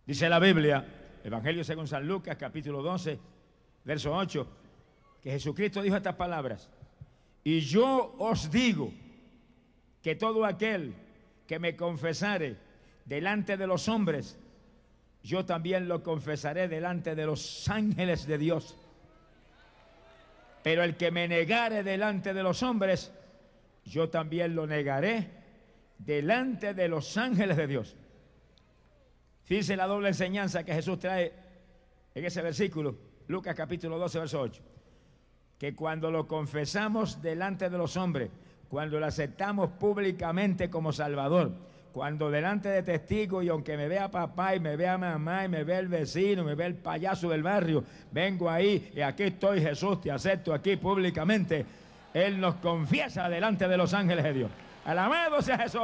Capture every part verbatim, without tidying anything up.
Dice la Biblia, Evangelio según San Lucas, capítulo doce, verso ocho, que Jesucristo dijo estas palabras: y yo os digo que todo aquel que me confesare delante de los hombres, yo también lo confesaré delante de los ángeles de Dios. Pero el que me negare delante de los hombres, yo también lo negaré delante de los ángeles de Dios. Fíjense la doble enseñanza que Jesús trae en ese versículo, Lucas capítulo doce, verso ocho. Que cuando lo confesamos delante de los hombres, cuando lo aceptamos públicamente como Salvador, cuando delante de testigos, y aunque me vea papá y me vea mamá y me vea el vecino, me vea el payaso del barrio, vengo ahí y aquí estoy, Jesús, te acepto aquí públicamente. Él nos confiesa delante de los ángeles de Dios. Alabado sea Jesús.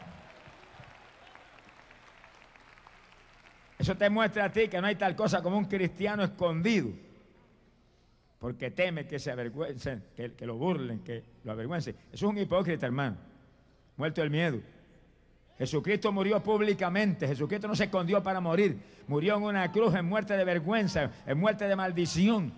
Eso te muestra a ti que no hay tal cosa como un cristiano escondido, porque teme que se avergüencen, que, que lo burlen, que lo avergüencen. Eso es un hipócrita, hermano, muerto el miedo. Jesucristo murió públicamente. Jesucristo no se escondió para morir. Murió en una cruz, en muerte de vergüenza, en muerte de maldición.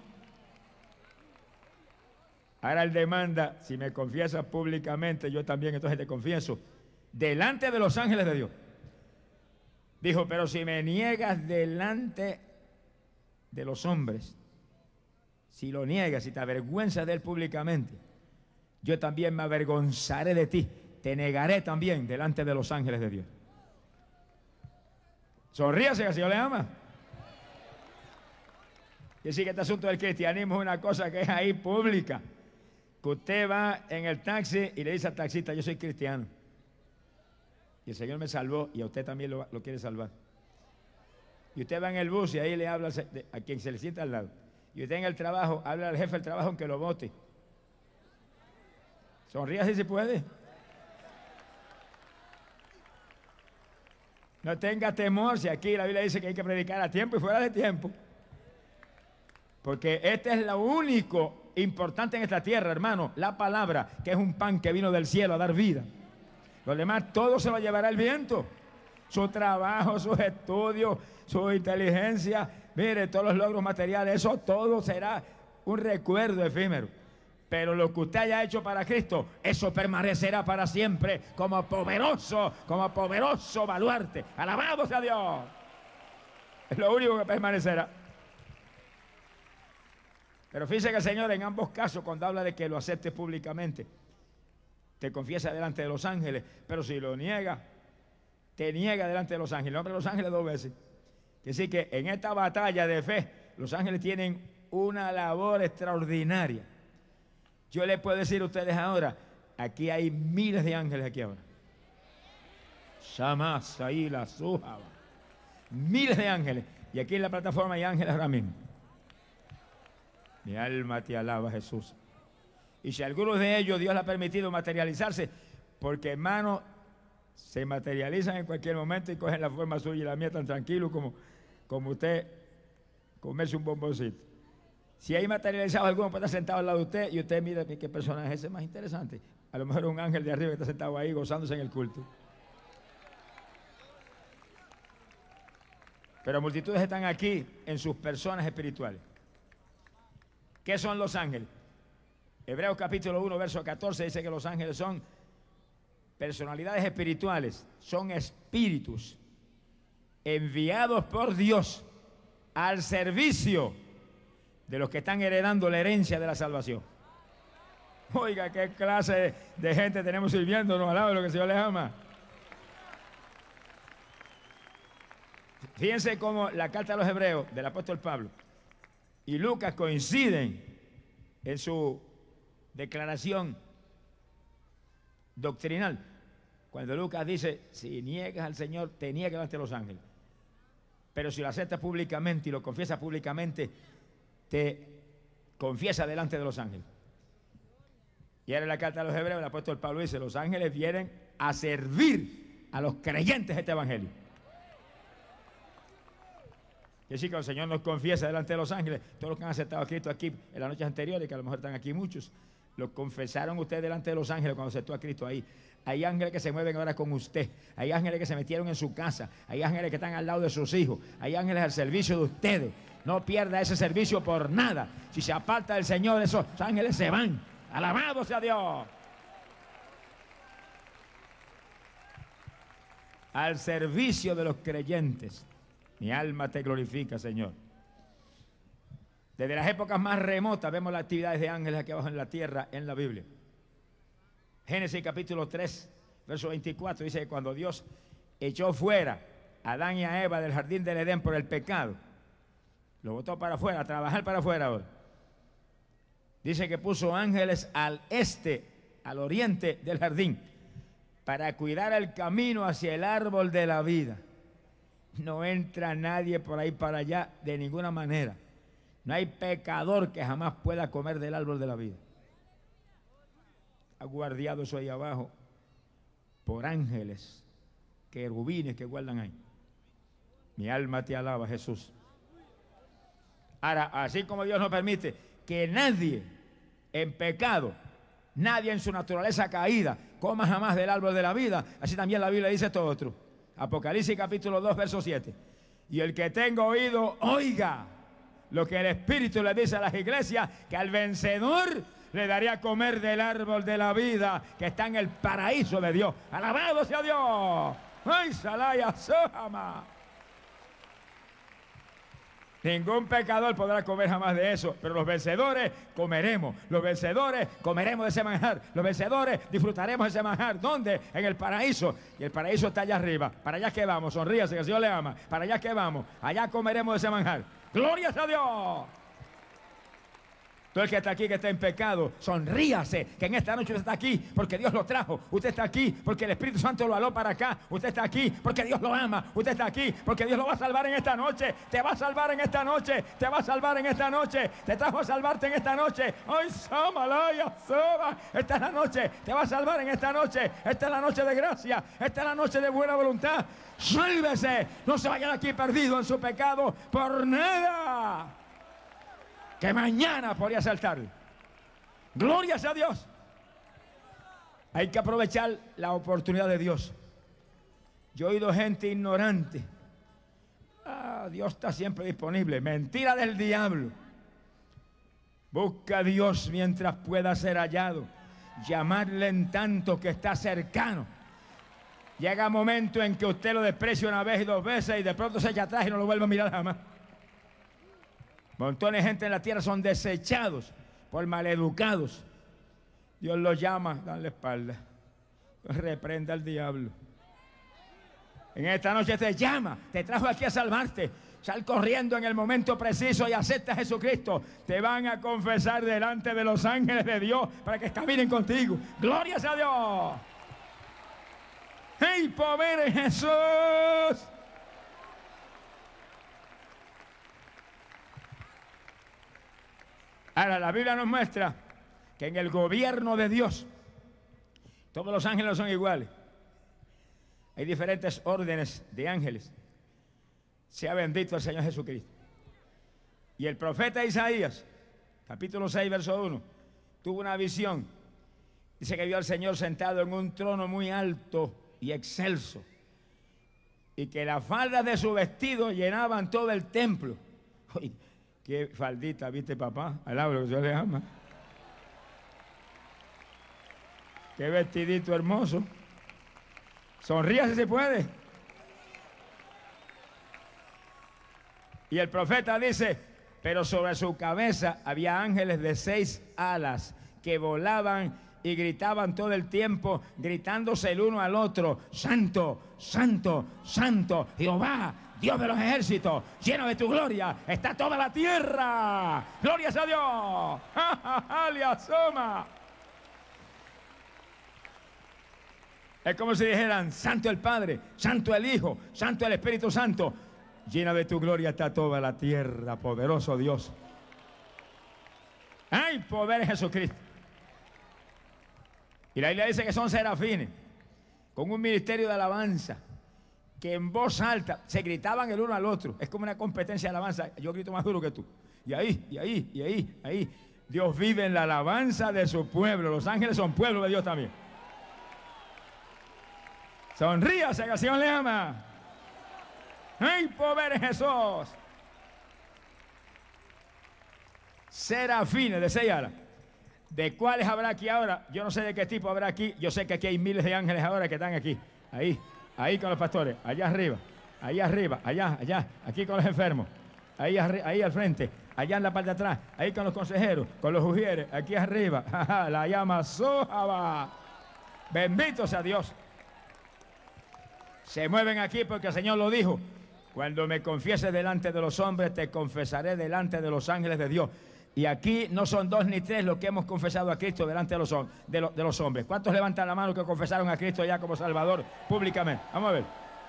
Ahora Él demanda: si me confiesas públicamente, yo también entonces te confieso delante de los ángeles de Dios. Dijo: pero si me niegas delante de los hombres, si lo niegas, si te avergüenzas de Él públicamente, yo también me avergonzaré de ti. Te negaré también delante de los ángeles de Dios. Sonríase, que el Señor le ama. Y decir que este asunto del cristianismo es una cosa que es ahí pública. Que usted va en el taxi y le dice al taxista: yo soy cristiano, y el Señor me salvó, y a usted también lo, lo quiere salvar. Y usted va en el bus y ahí le habla a quien se le sienta al lado. Y usted en el trabajo habla al jefe del trabajo aunque lo vote. Sonríase si puede. No tenga temor, si aquí la Biblia dice que hay que predicar a tiempo y fuera de tiempo. Porque este es lo único importante en esta tierra, hermano, la palabra, que es un pan que vino del cielo a dar vida. Lo demás todo se lo llevará el viento. Su trabajo, sus estudios, su inteligencia, mire, todos los logros materiales, eso todo será un recuerdo efímero. Pero lo que usted haya hecho para Cristo, eso permanecerá para siempre como poderoso, como poderoso baluarte. Alabado sea Dios. Es lo único que permanecerá. Pero fíjese que el Señor en ambos casos, cuando habla de que lo aceptes públicamente, te confiesa delante de los ángeles, pero si lo niega, te niega delante de los ángeles. Nombre de los ángeles dos veces. Quiere decir que en esta batalla de fe, los ángeles tienen una labor extraordinaria. Yo les puedo decir a ustedes ahora, aquí hay miles de ángeles aquí ahora. Shamas, Saíla, Sujaba. Miles de ángeles. Y aquí en la plataforma hay ángeles ahora mismo. Mi alma te alaba, Jesús. Y si algunos de ellos Dios le ha permitido materializarse, porque hermano, se materializan en cualquier momento y cogen la forma suya y la mía tan tranquilo como, como usted comerse un bomboncito. Si hay materializado alguno puede estar sentado al lado de usted y usted mira qué personaje ese es más interesante. A lo mejor un ángel de arriba que está sentado ahí gozándose en el culto. Pero multitudes están aquí en sus personas espirituales. ¿Qué son los ángeles? Hebreos capítulo uno, verso catorce dice que los ángeles son personalidades espirituales, son espíritus enviados por Dios al servicio de los que están heredando la herencia de la salvación. Oiga, qué clase de gente tenemos sirviéndonos al lado de lo que el Señor les ama. Fíjense cómo la carta a los Hebreos del apóstol Pablo y Lucas coinciden en su declaración doctrinal. Cuando Lucas dice: si niegas al Señor, te niega delante de los ángeles. Pero si lo aceptas públicamente y lo confiesas públicamente, te confiesa delante de los ángeles. Y ahora en la carta a los Hebreos el apóstol Pablo dice: los ángeles vienen a servir a los creyentes de este evangelio. Y así que el Señor nos confiesa delante de los ángeles, todos los que han aceptado a Cristo aquí en las noches anteriores, que a lo mejor están aquí muchos, Lo confesaron ustedes delante de los ángeles cuando aceptó a Cristo ahí. Hay ángeles que se mueven ahora con usted. Hay ángeles que se metieron en su casa. Hay ángeles que están al lado de sus hijos. Hay ángeles al servicio de ustedes. No pierda ese servicio por nada. Si se aparta del Señor, esos ángeles se van. Alabado sea Dios. Al servicio de los creyentes. Mi alma te glorifica, Señor. Desde las épocas más remotas vemos las actividades de ángeles aquí abajo en la tierra, en la Biblia. Génesis capítulo tres, verso veinticuatro, dice que cuando Dios echó fuera a Adán y a Eva del jardín del Edén por el pecado, lo botó para afuera, a trabajar para afuera ahora. Dice que puso ángeles al este, al oriente del jardín, para cuidar el camino hacia el árbol de la vida. No entra nadie por ahí para allá de ninguna manera. No hay pecador que jamás pueda comer del árbol de la vida. Ha guardado eso ahí abajo por ángeles, querubines que guardan ahí. Mi alma te alaba, Jesús. Ahora, así como Dios no permite que nadie en pecado, nadie en su naturaleza caída, coma jamás del árbol de la vida, así también la Biblia dice todo otro. Apocalipsis capítulo dos, verso siete. Y el que tenga oído, oiga lo que el Espíritu le dice a las iglesias, que al vencedor le daría a comer del árbol de la vida que está en el paraíso de Dios. ¡Alabado sea Dios! ¡Ay, Salaya Sohama! Ningún pecador podrá comer jamás de eso, pero los vencedores comeremos. Los vencedores comeremos de ese manjar. Los vencedores disfrutaremos de ese manjar. ¿Dónde? En el paraíso. Y el paraíso está allá arriba. Para allá que vamos. Sonríase que el Señor le ama. Para allá que vamos. Allá comeremos de ese manjar. ¡Gloria a Dios! Todo el que está aquí, que está en pecado, sonríase, que en esta noche usted está aquí porque Dios lo trajo. Usted está aquí porque el Espíritu Santo lo aló para acá. Usted está aquí porque Dios lo ama. Usted está aquí porque Dios lo va a salvar en esta noche. Te va a salvar en esta noche. Te va a salvar en esta noche. Te trajo a salvarte en esta noche. ¡Ay, Samalaya, Soba! Esta es la noche. Te va a salvar en esta noche. Esta es la noche de gracia. Esta es la noche de buena voluntad. ¡Sálvese! No se vaya de aquí perdido en su pecado por nada, que mañana podría saltar. Gloria a Dios. Hay que aprovechar la oportunidad de Dios. Yo he oído gente ignorante. Ah, Dios está siempre disponible. Mentira del diablo. Busca a Dios mientras pueda ser hallado. Llamarle en tanto que está cercano. Llega un momento en que usted lo desprecia una vez y dos veces y de pronto se echa atrás y no lo vuelve a mirar jamás. Montones de gente en la tierra son desechados por maleducados. Dios los llama, dan la espalda. Reprenda al diablo. En esta noche te llama, te trajo aquí a salvarte. Sal corriendo en el momento preciso y acepta a Jesucristo. Te van a confesar delante de los ángeles de Dios para que caminen contigo. ¡Gloria a Dios! ¡Hey, pobre Jesús! Ahora, la Biblia nos muestra que en el gobierno de Dios todos los ángeles son iguales. Hay diferentes órdenes de ángeles. Sea bendito el Señor Jesucristo. Y el profeta Isaías, capítulo seis, verso uno, tuvo una visión. Dice que vio al Señor sentado en un trono muy alto y excelso, y que las faldas de su vestido llenaban todo el templo. Oye, qué faldita, ¿viste, papá? Alaba lo que Dios le ama. Qué vestidito hermoso. Sonríase si puede. Y el profeta dice, pero sobre su cabeza había ángeles de seis alas que volaban y gritaban todo el tiempo, gritándose el uno al otro, Santo, Santo, Santo, Jehová, Dios de los ejércitos, lleno de tu gloria, está toda la tierra. ¡Glorias a Dios! ¡Aliasoma! Es como si dijeran, Santo el Padre, Santo el Hijo, Santo el Espíritu Santo, lleno de tu gloria está toda la tierra, poderoso Dios. ¡Ay, poder Jesucristo! Y la Biblia dice que son serafines, con un ministerio de alabanza, que en voz alta se gritaban el uno al otro. Es como una competencia de alabanza. Yo grito más duro que tú. Y ahí, y ahí, y ahí, ahí. Dios vive en la alabanza de su pueblo. Los ángeles son pueblo de Dios también. Sonríase, que el Señor le ama. ¡Ay, pobre Jesús! Serafines de seis alas. ¿De cuáles habrá aquí ahora? Yo no sé de qué tipo habrá aquí. Yo sé que aquí hay miles de ángeles ahora que están aquí. Ahí, ahí con los pastores. Allá arriba, allá arriba, allá, allá. Aquí con los enfermos. Ahí, ahí al frente. Allá en la parte de atrás. Ahí con los consejeros, con los ujieres. Aquí arriba. La llama Sojaba. Bendito sea Dios. Se mueven aquí porque el Señor lo dijo. Cuando me confieses delante de los hombres, te confesaré delante de los ángeles de Dios. Y aquí no son dos ni tres los que hemos confesado a Cristo delante de los, de, los, de los hombres. ¿Cuántos levantan la mano que confesaron a Cristo ya como Salvador públicamente? Vamos a ver.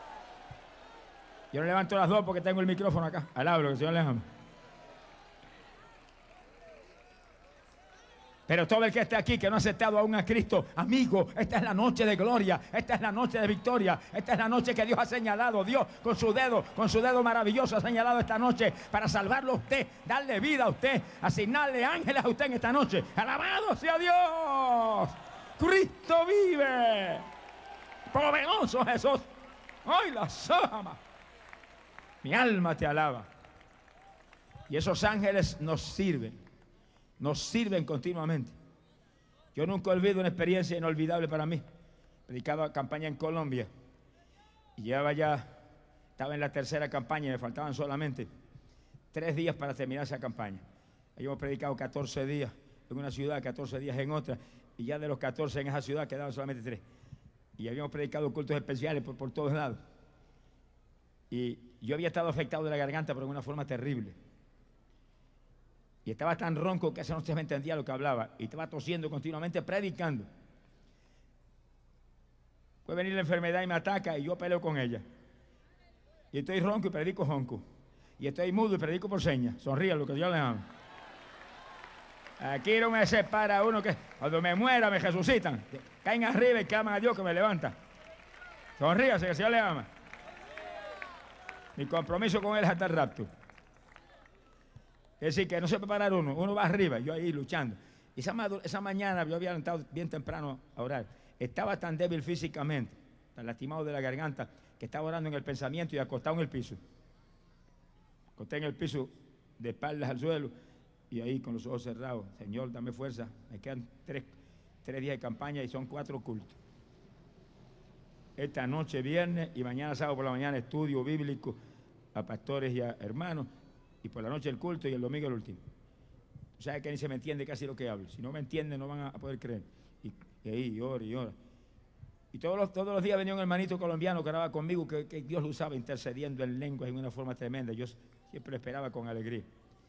Yo no levanto las dos porque tengo el micrófono acá. Al hablo, que el Señor les ama. Pero todo el que esté aquí que no ha aceptado aún a Cristo, amigo, esta es la noche de gloria, esta es la noche de victoria, esta es la noche que Dios ha señalado. Dios con su dedo, con su dedo maravilloso ha señalado esta noche para salvarlo a usted, darle vida a usted, asignarle ángeles a usted en esta noche. ¡Alabado sea Dios! ¡Cristo vive! ¡Poderoso Jesús! ¡Ay, la sama! Mi alma te alaba. Y esos ángeles nos sirven. Nos sirven continuamente. Yo nunca olvido una experiencia inolvidable para mí. Predicaba campaña en Colombia. Y llevaba ya, estaba en la tercera campaña, me faltaban solamente tres días para terminar esa campaña. Habíamos predicado catorce días en una ciudad, catorce días en otra. Y ya de los catorce en esa ciudad quedaban solamente tres. Y habíamos predicado cultos especiales por, por todos lados. Y yo había estado afectado de la garganta, pero de una forma terrible. Y estaba tan ronco que esa noche me entendía lo que hablaba. Y estaba tosiendo continuamente, predicando. Puede venir la enfermedad y me ataca y yo peleo con ella. Y estoy ronco y predico ronco. Y estoy mudo y predico por señas. Sonríe lo que Dios le ama. Aquí no me separa uno que cuando me muera me resucitan. Caen arriba y claman a Dios que me levanta. Sonríase que el Señor le ama. Mi compromiso con él es hasta el rapto. Es decir, que no se puede parar uno, uno va arriba, yo ahí luchando. Y esa, esa mañana yo había levantado bien temprano a orar. Estaba tan débil físicamente, tan lastimado de la garganta, que estaba orando en el pensamiento y acostado en el piso. Acosté en el piso de espaldas al suelo y ahí con los ojos cerrados. Señor, dame fuerza. Me quedan tres, tres días de campaña y son cuatro cultos. Esta noche viernes y mañana sábado por la mañana estudio bíblico a pastores y a hermanos. Y por la noche el culto y el domingo el último. O sea que ni se me entiende casi lo que hablo. Si no me entienden no van a poder creer. Y, y ahí ora y ora. Y todos los, todos los días venía un hermanito colombiano que oraba conmigo, que, que Dios lo usaba intercediendo en lenguas en una forma tremenda. Yo siempre lo esperaba con alegría.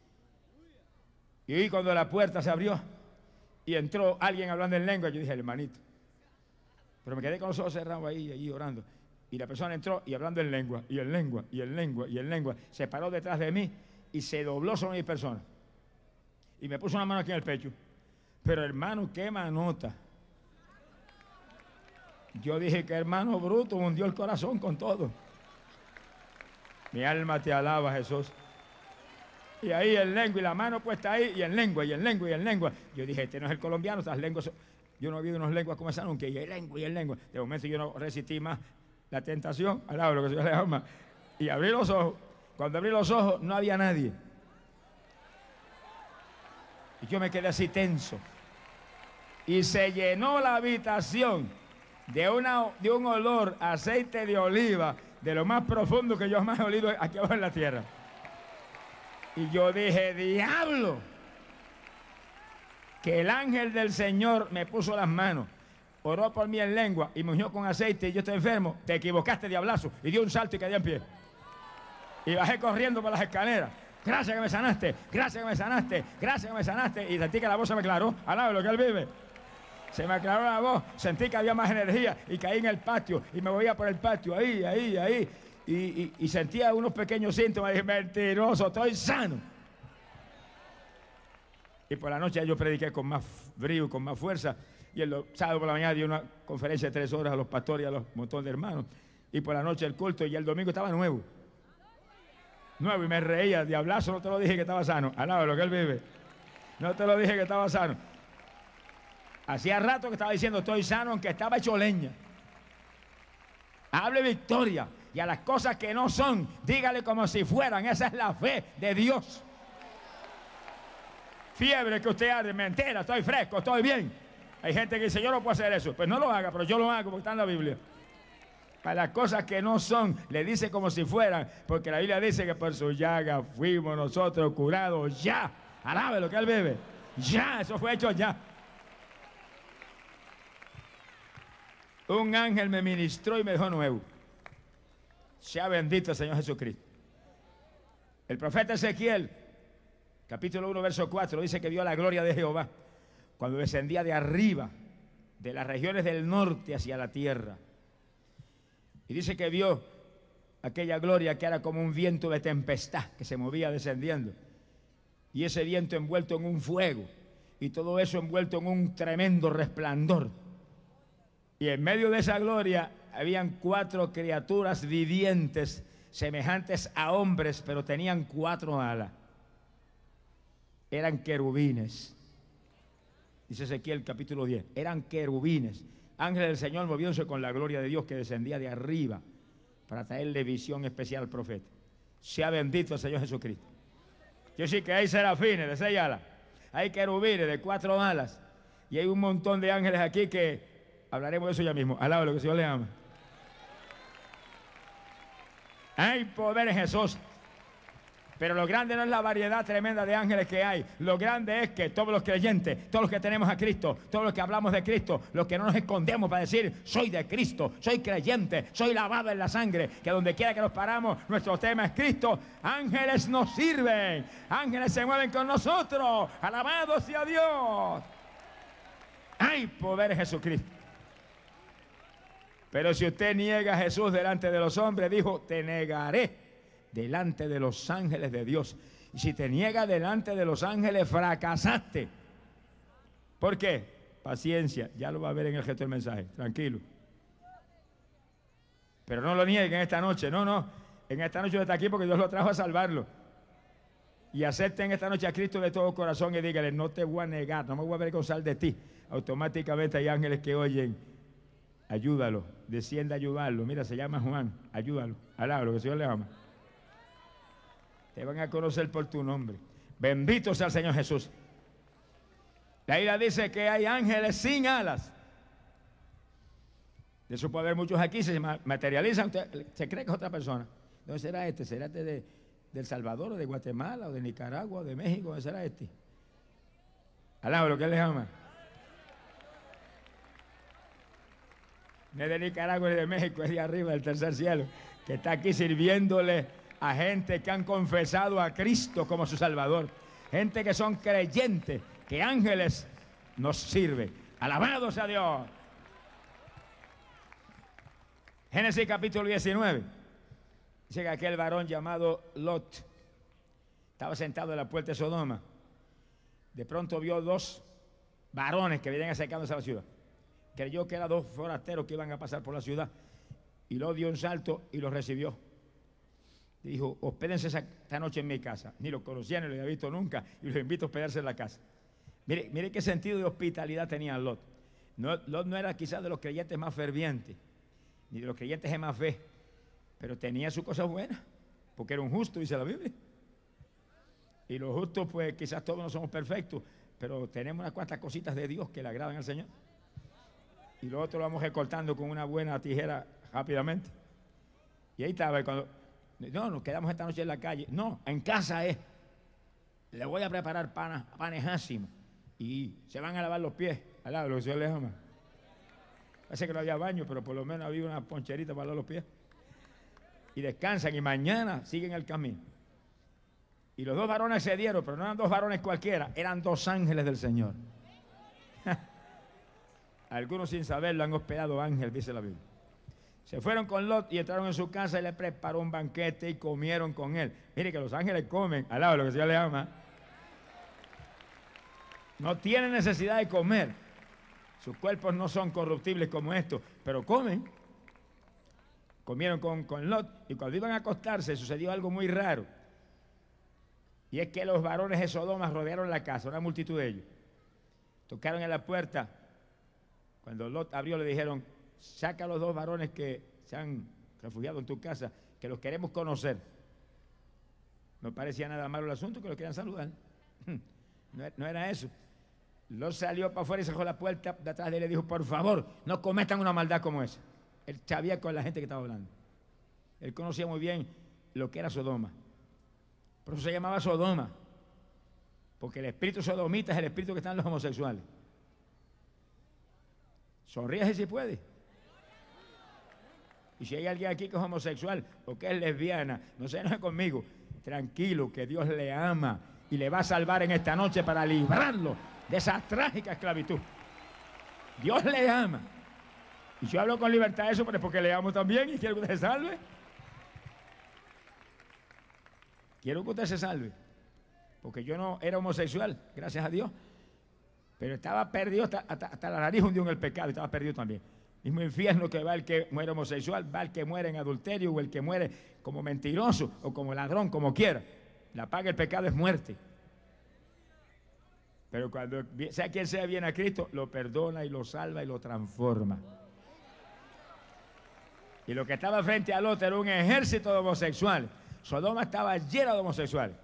Y ahí cuando la puerta se abrió y entró alguien hablando en lengua, yo dije, hermanito. Pero me quedé con los ojos cerrados ahí, ahí orando. Y la persona entró y hablando en lengua, y en lengua, y en lengua, y en lengua. Se paró detrás de mí y se dobló sobre mi persona. Y me puso una mano aquí en el pecho. Pero hermano, qué manota. Yo dije que hermano bruto hundió el corazón con todo. Mi alma te alaba, Jesús. Y ahí en lengua, y la mano puesta ahí, y en lengua, y en lengua, y en lengua. Yo dije, este no es el colombiano, estas lenguas son... Yo no había unas lenguas como esa nunca, y en lengua, y en lengua. De momento yo no resistí más la tentación, alaba lo que Dios le ama. Y abrí los ojos. Cuando abrí los ojos no había nadie. Y yo me quedé así tenso. Y se llenó la habitación de, una, de un olor a aceite de oliva, de lo más profundo que yo jamás he olido aquí abajo en la tierra. Y yo dije, diablo, que el ángel del Señor me puso las manos, oró por mí en lengua y me ungió con aceite y yo estoy enfermo. Te equivocaste, diablazo. Y dio un salto y quedé en pie. Y bajé corriendo por las escaleras. Gracias que me sanaste, gracias que me sanaste, gracias que me sanaste. Y sentí que la voz se me aclaró. Alaba lo que él vive. Se me aclaró la voz, sentí que había más energía y caí en el patio y me movía por el patio, ahí, ahí, ahí. Y, y, y sentía unos pequeños síntomas y dije, mentiroso, estoy sano. Y por la noche yo prediqué con más brío, con más fuerza. Y el sábado por la mañana di una conferencia de tres horas a los pastores y a los montón de hermanos. Y por la noche el culto y el domingo estaba nuevo. Nuevo y me reía, diablazo, no te lo dije que estaba sano. Alaba lo que él vive. No te lo dije que estaba sano. Hacía rato que estaba diciendo estoy sano, aunque estaba hecho leña. Hable victoria. Y a las cosas que no son, dígale como si fueran. Esa es la fe de Dios. Fiebre que usted arde, mentira, estoy fresco, estoy bien. Hay gente que dice, yo no puedo hacer eso. Pues no lo haga, pero yo lo hago porque está en la Biblia. Para las cosas que no son, le dice como si fueran, porque la Biblia dice que por su llaga fuimos nosotros curados ya. Alabe lo que él bebe. Ya, eso fue hecho ya. Un ángel me ministró y me dejó nuevo. Sea bendito el Señor Jesucristo. El profeta Ezequiel, capítulo uno, verso cuatro, dice que vio la gloria de Jehová cuando descendía de arriba, de las regiones del norte hacia la tierra. Y dice que vio aquella gloria que era como un viento de tempestad que se movía descendiendo. Y ese viento envuelto en un fuego. Y todo eso envuelto en un tremendo resplandor. Y en medio de esa gloria habían cuatro criaturas vivientes semejantes a hombres, pero tenían cuatro alas. Eran querubines. Dice Ezequiel capítulo diez. Eran querubines. Ángeles del Señor moviéndose con la gloria de Dios que descendía de arriba para traerle visión especial al profeta. Sea bendito el Señor Jesucristo. Yo sí que hay serafines de seis alas. Hay querubines de cuatro alas. Y hay un montón de ángeles aquí que hablaremos de eso ya mismo. Alaba lo que el Señor le ama. Hay poder en Jesús. Pero lo grande no es la variedad tremenda de ángeles que hay. Lo grande es que todos los creyentes, todos los que tenemos a Cristo, todos los que hablamos de Cristo, los que no nos escondemos para decir, soy de Cristo, soy creyente, soy lavado en la sangre, que donde quiera que nos paramos, nuestro tema es Cristo. Ángeles nos sirven, ángeles se mueven con nosotros. Alabado sea Dios. Hay poder en Jesucristo. Pero si usted niega a Jesús delante de los hombres, dijo, te negaré delante de los ángeles de Dios. Y si te niega delante de los ángeles, fracasaste. ¿Por qué? Paciencia, ya lo va a ver en el gesto del mensaje, tranquilo. Pero no lo nieguen esta noche, no, no. En esta noche está aquí porque Dios lo trajo a salvarlo. Y acepten esta noche a Cristo de todo corazón y dígale, no te voy a negar, no me voy a avergonzar de ti. Automáticamente hay ángeles que oyen, ayúdalo, desciende a ayudarlo. Mira, se llama Juan, ayúdalo, alaba lo que el Señor le ama. Te van a conocer por tu nombre. Bendito sea el Señor Jesús. La Biblia dice que hay ángeles sin alas. De eso puede haber muchos aquí, se materializan, usted, se cree que es otra persona. ¿Dónde será este? ¿Será este de, de El Salvador, o de Guatemala, o de Nicaragua, o de México? ¿Dónde será este? Alaba lo que él les ama. No es de Nicaragua ni de México, es de arriba, del tercer cielo, que está aquí sirviéndole a gente que han confesado a Cristo como su Salvador. Gente que son creyentes, que ángeles nos sirven. Alabado sea Dios. Génesis capítulo diecinueve. Dice que aquel varón llamado Lot estaba sentado en la puerta de Sodoma. De pronto vio dos varones que venían acercándose a la ciudad. Creyó que eran dos forasteros que iban a pasar por la ciudad. Y Lot dio un salto y los recibió. Dijo, hospédense esta noche en mi casa. Ni los conocían, ni los había visto nunca. Y los invito a hospedarse en la casa. Mire, mire qué sentido de hospitalidad tenía Lot. No, Lot no era quizás de los creyentes más fervientes, ni de los creyentes de más fe. Pero tenía sus cosas buenas. Porque era un justo, dice la Biblia. Y los justos, pues quizás todos no somos perfectos. Pero tenemos unas cuantas cositas de Dios que le agradan al Señor. Y lo otro lo vamos recortando con una buena tijera rápidamente. Y ahí estaba. Y cuando... No, nos quedamos esta noche en la calle. No, en casa es. Le voy a preparar panes, panes ácimos. Y se van a lavar los pies. Al lado, lo que el Señor les ama. Parece que no había baño, pero por lo menos había una poncherita para lavar los pies. Y descansan y mañana siguen el camino. Y los dos varones se dieron, pero no eran dos varones cualquiera, eran dos ángeles del Señor. Algunos sin saberlo han hospedado ángeles, dice la Biblia. Se fueron con Lot y entraron en su casa y le preparó un banquete y comieron con él. Mire que los ángeles comen, al lado de lo que el Señor le ama. No tienen necesidad de comer. Sus cuerpos no son corruptibles como estos, pero comen. Comieron con, con Lot y cuando iban a acostarse sucedió algo muy raro. Y es que los varones de Sodoma rodearon la casa, una multitud de ellos. Tocaron en la puerta. Cuando Lot abrió, le dijeron: saca a los dos varones que se han refugiado en tu casa, que los queremos conocer. No parecía nada malo el asunto, que los querían saludar. No, no era eso. Lot salió para afuera y cerró la puerta de atrás de él y le dijo: por favor, no cometan una maldad como esa. Él sabía con la gente que estaba hablando. Él conocía muy bien lo que era Sodoma. Por eso se llamaba Sodoma, porque el espíritu sodomita es el espíritu que está en los homosexuales. Sonríase si puede. Y si hay alguien aquí que es homosexual o que es lesbiana, no se enoje conmigo. Tranquilo, que Dios le ama y le va a salvar en esta noche para librarlo de esa trágica esclavitud. Dios le ama. Y yo hablo con libertad de eso, pero es porque le amo también y quiero que usted se salve. Quiero que usted se salve. Porque yo no era homosexual, gracias a Dios. Pero estaba perdido hasta, hasta, hasta la nariz hundió en el pecado y estaba perdido también. Mismo infierno que va el que muere homosexual, va el que muere en adulterio o el que muere como mentiroso o como ladrón, como quiera. La paga del pecado es muerte. Pero cuando sea quien sea viene a Cristo, lo perdona y lo salva y lo transforma. Y lo que estaba frente al otro era un ejército de homosexuales. Sodoma estaba llena de homosexuales.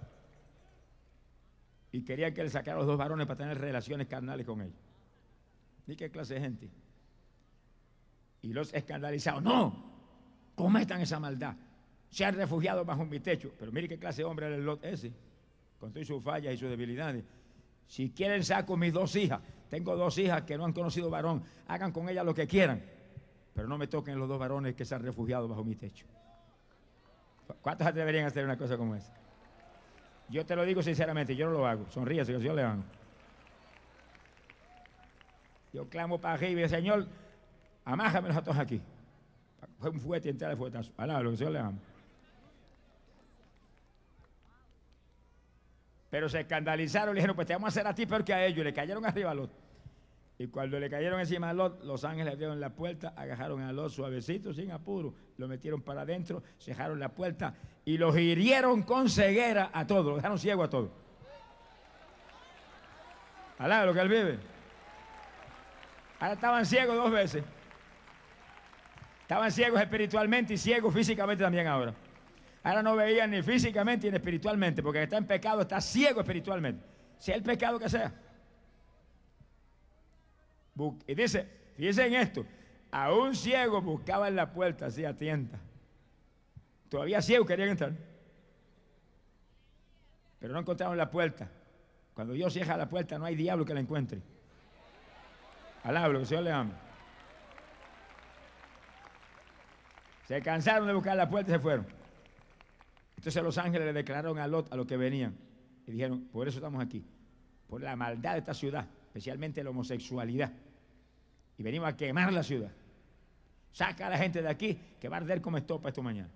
Y querían que le sacara a los dos varones para tener relaciones carnales con ellos. ¿Y qué clase de gente? Y los escandalizados: no, cometan esa maldad. Se han refugiado bajo mi techo. Pero mire qué clase de hombre era el Lot ese, con todas sus fallas y sus debilidades. Si quieren, saco mis dos hijas. Tengo dos hijas que no han conocido varón. Hagan con ellas lo que quieran. Pero no me toquen los dos varones que se han refugiado bajo mi techo. ¿Cuántos atreverían a hacer una cosa como esa? Yo te lo digo sinceramente, yo no lo hago. Sonríase, que yo le hago. Yo clamo para arriba y digo: Señor, amájamelos a todos aquí. Fue un fuerte y entrar de fuetazo. Alá, lo que yo le amo. Pero se escandalizaron y le dijeron: pues te vamos a hacer a ti peor que a ellos. Y le cayeron arriba a Lot. Y cuando le cayeron encima a Lot, los ángeles abrieron la puerta, agarraron a Lot suavecito, sin apuro, lo metieron para adentro, cerraron la puerta y los hirieron con ceguera a todos, los dejaron ciego a todos. Alá, lo que él vive. Ahora estaban ciegos dos veces. Estaban ciegos espiritualmente y ciegos físicamente también ahora. Ahora no veían ni físicamente ni espiritualmente, porque el que está en pecado está ciego espiritualmente, sea el pecado que sea. Y dice, fíjense en esto, a un ciego buscaban la puerta así a tientas. Todavía ciegos querían entrar, pero no encontraron la puerta. Cuando Dios cierra la puerta, no hay diablo que la encuentre. Alá, lo que el Señor le ama. Se cansaron de buscar la puerta y se fueron. Entonces los ángeles le declararon a Lot a los que venían y dijeron: por eso estamos aquí, por la maldad de esta ciudad, especialmente la homosexualidad, y venimos a quemar la ciudad. Saca a la gente de aquí, que va a arder como estopa esto mañana.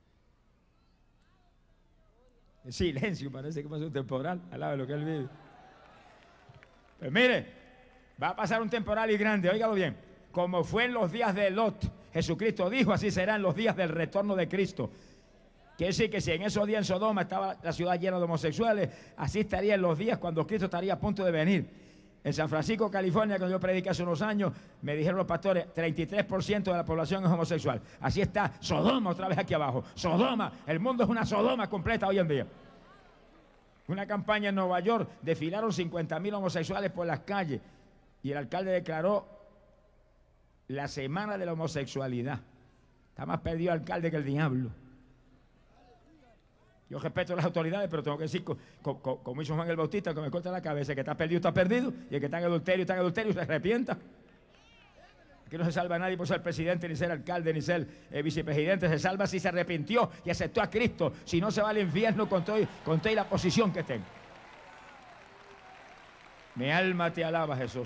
El silencio, parece que pasó un temporal al lado de lo que él vive. Pues mire, va a pasar un temporal y grande, óigalo bien. Como fue en los días de Lot, Jesucristo dijo: así serán los días del retorno de Cristo. Quiere decir que si en esos días en Sodoma estaba la ciudad llena de homosexuales, así estaría en los días cuando Cristo estaría a punto de venir. En San Francisco, California, cuando yo prediqué hace unos años, me dijeron los pastores: treinta y tres por ciento de la población es homosexual. Así está Sodoma otra vez aquí abajo. Sodoma, el mundo es una Sodoma completa hoy en día. Una campaña en Nueva York, desfilaron cincuenta mil homosexuales por las calles y el alcalde declaró la semana de la homosexualidad. Está más perdido el alcalde que el diablo. Yo respeto a las autoridades, pero tengo que decir, como, como, como hizo Juan el Bautista, que me corta la cabeza: que está perdido, está perdido, y el que está en adulterio, está en adulterio, y se arrepienta. Aquí no se salva a nadie por ser presidente, ni ser alcalde, ni ser eh, vicepresidente. Se salva si se arrepintió y aceptó a Cristo. Si no, se va al infierno con toda con todo la posición que tenga. Mi alma te alaba, Jesús.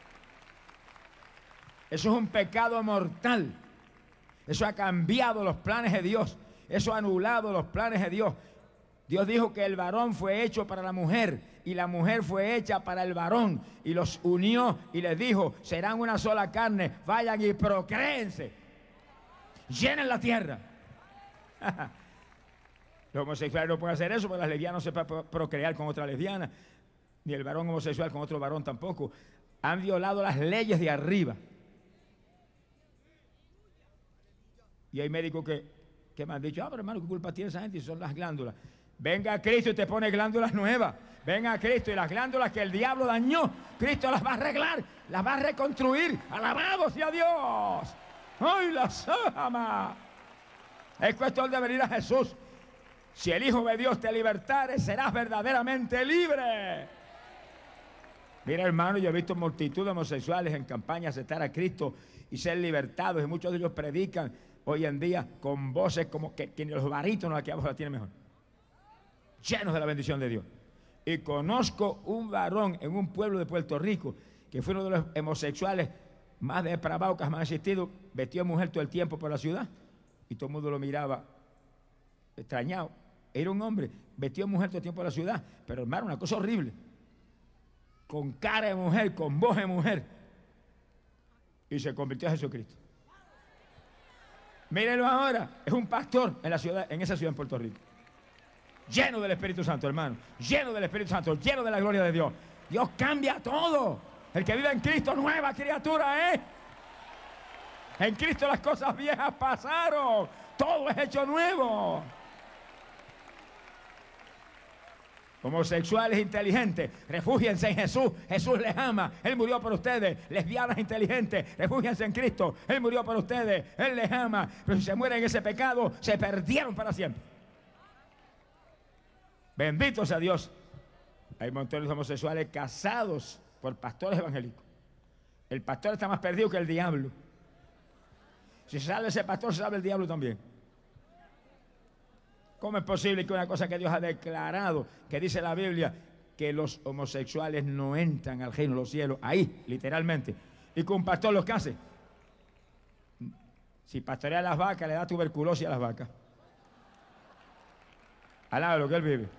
Eso es un pecado mortal. Eso ha cambiado los planes de Dios. Eso ha anulado los planes de Dios. Dios dijo que el varón fue hecho para la mujer y la mujer fue hecha para el varón, y los unió y les dijo: serán una sola carne, vayan y procréense, llenen la tierra. Los homosexuales no pueden hacer eso, porque las lesbianas no se pueden procrear con otra lesbiana, ni el varón homosexual con otro varón tampoco. Han violado las leyes de arriba. Y hay médicos que, que me han dicho, ah, pero hermano, ¿qué culpa tiene esa gente? Y son las glándulas. Venga a Cristo y te pone glándulas nuevas. Venga a Cristo y las glándulas que el diablo dañó, Cristo las va a arreglar, las va a reconstruir. ¡Alabado sea Dios! ¡Ay, las ama! Es cuestión de venir a Jesús. Si el Hijo de Dios te libertare, serás verdaderamente libre. Mira, hermano, yo he visto multitud de homosexuales en campaña aceptar a Cristo y ser libertados, y muchos de ellos predican hoy en día con voces como que, que los barítonos aquí abajo la tienen mejor, llenos de la bendición de Dios. Y conozco un varón en un pueblo de Puerto Rico que fue uno de los homosexuales más depravados que jamás ha existido, vestido de mujer todo el tiempo por la ciudad y todo el mundo lo miraba extrañado. Era un hombre vestido de mujer todo el tiempo por la ciudad, pero hermano, una cosa horrible, con cara de mujer, con voz de mujer, y se convirtió a Jesucristo. Mírenlo ahora, es un pastor en la ciudad, en esa ciudad en Puerto Rico, lleno del Espíritu Santo, hermano, lleno del Espíritu Santo, lleno de la gloria de Dios. Dios cambia todo. El que vive en Cristo, nueva criatura es. En Cristo las cosas viejas pasaron, todo es hecho nuevo. Homosexuales inteligentes, refúgiense en Jesús, Jesús les ama, Él murió por ustedes. Lesbianas inteligentes, refúgiense en Cristo, Él murió por ustedes, Él les ama. Pero si se mueren en ese pecado, se perdieron para siempre. Bendito sea Dios. Hay montones de homosexuales casados por pastores evangélicos. El pastor está más perdido que el diablo. Si se salva ese pastor, se salva el diablo también. ¿Cómo es posible que una cosa que Dios ha declarado, que dice la Biblia, que los homosexuales no entran al reino de los cielos, ahí, literalmente, y que un pastor los case? Si pastorea a las vacas, le da tuberculosis a las vacas. Alaba lo que él vive.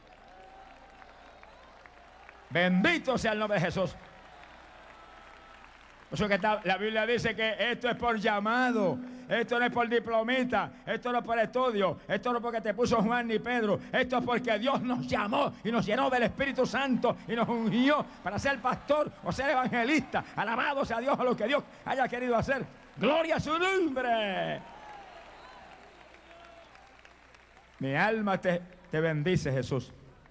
Bendito sea el nombre de Jesús. Por eso que está, la Biblia dice que esto es por llamado, esto no es por diplomita, esto no es por estudio, esto no es porque te puso Juan ni Pedro, esto es porque Dios nos llamó y nos llenó del Espíritu Santo y nos ungió para ser pastor o ser evangelista. Alabado sea Dios a lo que Dios haya querido hacer. Gloria a su nombre. Mi alma te, te bendice, Jesús.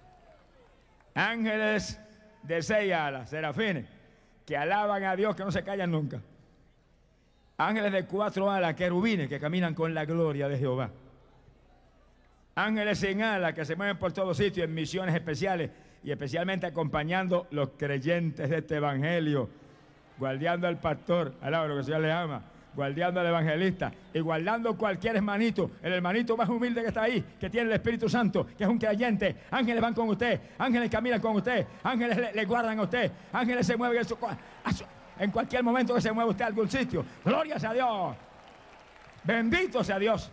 Ángeles de seis alas, serafines, que alaban a Dios, que no se callan nunca. Ángeles de cuatro alas, querubines, que caminan con la gloria de Jehová. Ángeles sin alas, que se mueven por todos sitios en misiones especiales y especialmente acompañando los creyentes de este evangelio, guardiando al pastor, alaba lo que el Señor le ama, guardiando al evangelista y guardando cualquier hermanito, el hermanito más humilde que está ahí, que tiene el Espíritu Santo, que es un creyente. Ángeles van con usted, ángeles caminan con usted, ángeles le, le guardan a usted, ángeles se mueven en, su, a su, en cualquier momento que se mueva usted a algún sitio. Gloria sea a Dios. Bendito sea Dios.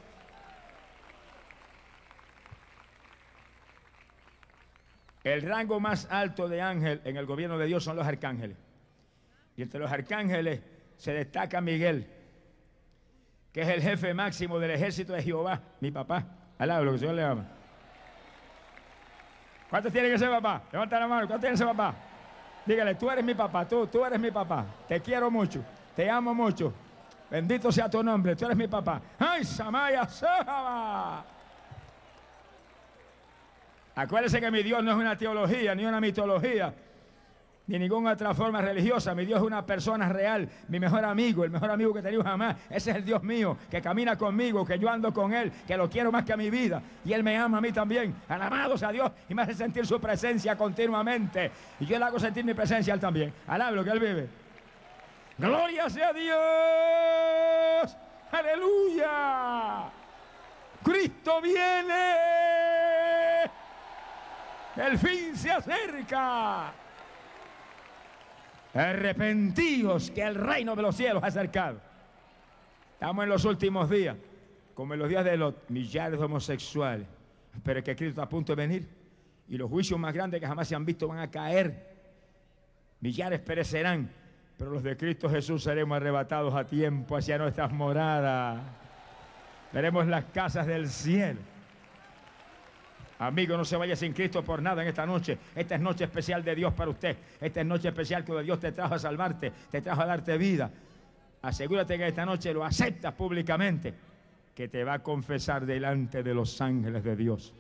El rango más alto de ángel en el gobierno de Dios son los arcángeles. Y entre los arcángeles se destaca Miguel, que es el jefe máximo del ejército de Jehová, mi papá. Alaba lo que el Señor le ama. ¿Cuántos tienen ese papá? Levanta la mano. ¿Cuántos tienen ese papá? Dígale, tú eres mi papá, tú, tú eres mi papá. Te quiero mucho, te amo mucho. Bendito sea tu nombre, tú eres mi papá. ¡Ay, Samaya, Sahaba! Acuérdense que mi Dios no es una teología, ni una mitología, ni ninguna otra forma religiosa. Mi Dios es una persona real, mi mejor amigo, el mejor amigo que he tenido jamás. Ese es el Dios mío, que camina conmigo, que yo ando con Él, que lo quiero más que a mi vida. Y Él me ama a mí también. Alabado sea Dios, y me hace sentir su presencia continuamente. Y yo le hago sentir mi presencia a Él también. Alaba lo que Él vive. ¡Gloria sea Dios! ¡Aleluya! ¡Cristo viene! ¡El fin se acerca! Arrepentíos, que el reino de los cielos ha acercado. Estamos en los últimos días, como en los días de los millares de homosexuales, pero es que Cristo está a punto de venir y los juicios más grandes que jamás se han visto van a caer. Millares perecerán, pero los de Cristo Jesús seremos arrebatados a tiempo hacia nuestras moradas. Veremos las casas del cielo. Amigo, no se vaya sin Cristo por nada en esta noche. Esta es noche especial de Dios para usted. Esta es noche especial que Dios te trajo a salvarte, te trajo a darte vida. Asegúrate que esta noche lo aceptas públicamente, que te va a confesar delante de los ángeles de Dios.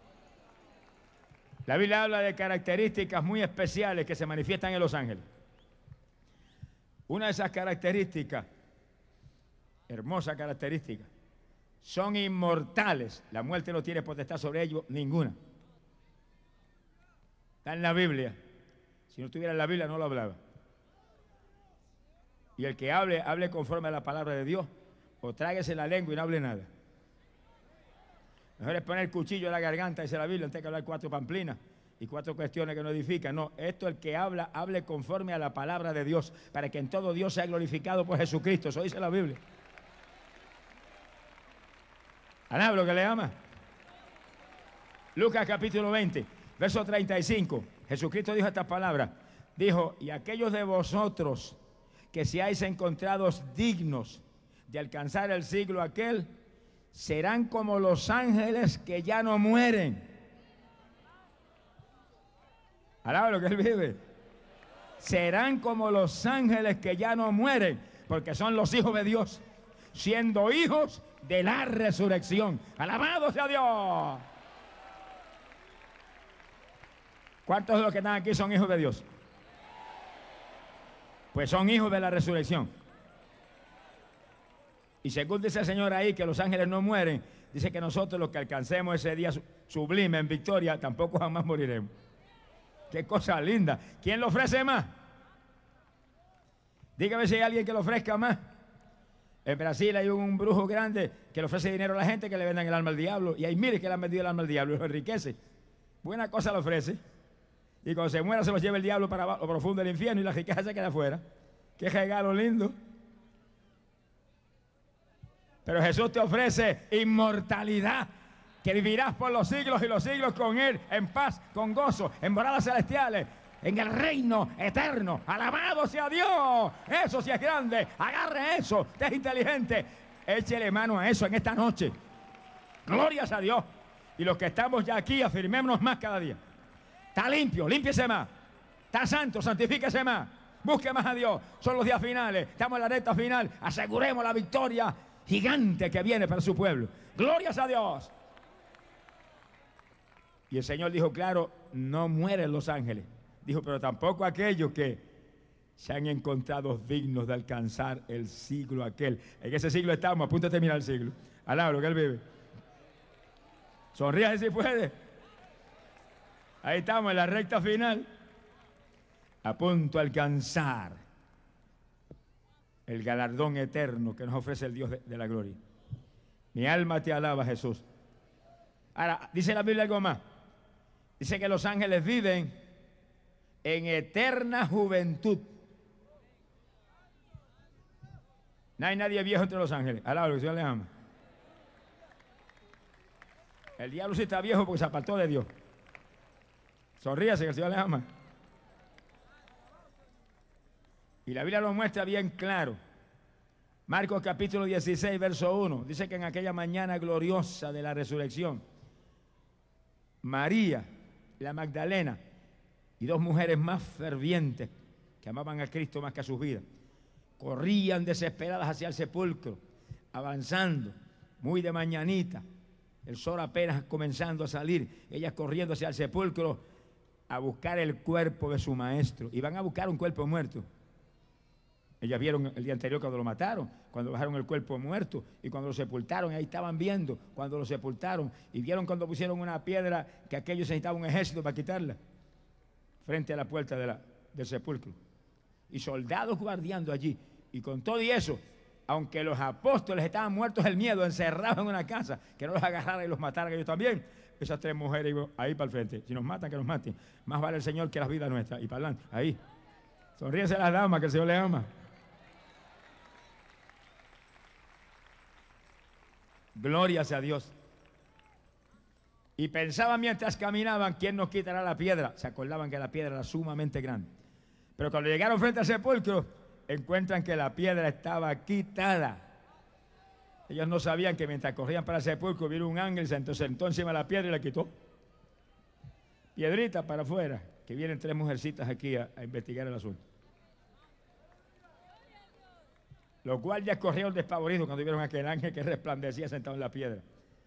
La Biblia habla de características muy especiales que se manifiestan en los ángeles. Una de esas características, hermosa característica, son inmortales. La muerte no tiene potestad sobre ellos ninguna. Está en la Biblia. Si no estuviera en la Biblia no lo hablaba. Y el que hable, hable conforme a la palabra de Dios, o tráguese la lengua y no hable nada. Mejor es poner el cuchillo en la garganta, dice la Biblia, antes que hablar cuatro pamplinas y cuatro cuestiones que no edifican. No, esto el que habla, hable conforme a la palabra de Dios, para que en todo Dios sea glorificado por Jesucristo. Eso dice la Biblia. ¿Alaba lo que le ama? Lucas capítulo veinte, verso treinta y cinco. Jesucristo dijo estas palabras. Dijo, y aquellos de vosotros que seáis encontrados dignos de alcanzar el siglo aquel, serán como los ángeles que ya no mueren. Alaba lo que él vive. Serán como los ángeles que ya no mueren, porque son los hijos de Dios, siendo hijos de la resurrección. Alabado sea Dios. ¿Cuántos de los que están aquí son hijos de Dios? Pues son hijos de la resurrección. Y según dice el Señor ahí que los ángeles no mueren, dice que nosotros los que alcancemos ese día sublime en victoria, tampoco jamás moriremos. Qué cosa linda. ¿Quién lo ofrece más? Dígame si hay alguien que lo ofrezca más. En Brasil hay un brujo grande que le ofrece dinero a la gente que le vendan el alma al diablo. Y hay miles que le han vendido el alma al diablo y lo enriquece. Buena cosa le ofrece. Y cuando se muera se los lleva el diablo para lo profundo del infierno y la riqueza se queda afuera. Qué regalo lindo. Pero Jesús te ofrece inmortalidad, que vivirás por los siglos y los siglos con Él, en paz, con gozo, en moradas celestiales, en el reino eterno. Alabado sea Dios. Eso sí es grande. Agarre eso. Usted es inteligente. Échele mano a eso en esta noche. Glorias a Dios. Y los que estamos ya aquí, afirmémonos más cada día. Está limpio, límpiese más. Está santo, santifíquese más. Busque más a Dios. Son los días finales. Estamos en la recta final. Aseguremos la victoria gigante que viene para su pueblo. Glorias a Dios. Y el Señor dijo, claro, no mueren los ángeles. Dijo, pero tampoco aquellos que se han encontrado dignos de alcanzar el siglo aquel. En ese siglo estamos, a punto de terminar el siglo. Alaba lo que Él vive. Sonríase si puede. Ahí estamos en la recta final, a punto de alcanzar el galardón eterno que nos ofrece el Dios de, de la gloria. Mi alma te alaba, Jesús. Ahora, dice la Biblia algo más. Dice que los ángeles viven en eterna juventud. No hay nadie viejo entre los ángeles. Alaba lo que el Señor le ama. El diablo sí está viejo porque se apartó de Dios. Sonríase que el Señor le ama. Y la Biblia lo muestra bien claro. Marcos capítulo dieciséis, verso uno. Dice que en aquella mañana gloriosa de la resurrección, María, la Magdalena, y dos mujeres más fervientes que amaban a Cristo más que a sus vidas, corrían desesperadas hacia el sepulcro, avanzando, muy de mañanita, el sol apenas comenzando a salir, ellas corriendo hacia el sepulcro a buscar el cuerpo de su maestro. Y van a buscar un cuerpo muerto. Ellas vieron el día anterior cuando lo mataron, cuando bajaron el cuerpo muerto, y cuando lo sepultaron, ahí estaban viendo cuando lo sepultaron, y vieron cuando pusieron una piedra que aquellos necesitaban un ejército para quitarla, frente a la puerta de la, del sepulcro. Y soldados guardiando allí, y con todo y eso, aunque los apóstoles estaban muertos del miedo, encerrados en una casa, que no los agarraran y los mataran ellos también, esas tres mujeres ahí para el frente. Si nos matan, que nos maten. Más vale el Señor que las vidas nuestras. Y para adelante, ahí. Sonríense las damas, que el Señor les ama. Gloria sea a Dios. Y pensaban mientras caminaban, ¿quién nos quitará la piedra? Se acordaban que la piedra era sumamente grande. Pero cuando llegaron frente al sepulcro, encuentran que la piedra estaba quitada. Ellos no sabían que mientras corrían para el sepulcro, vino un ángel, se sentó encima de la piedra y la quitó. piedrita para afuera, que vienen tres mujercitas aquí a, a investigar el asunto. Los guardias corrieron despavoridos cuando vieron a aquel ángel que resplandecía sentado en la piedra.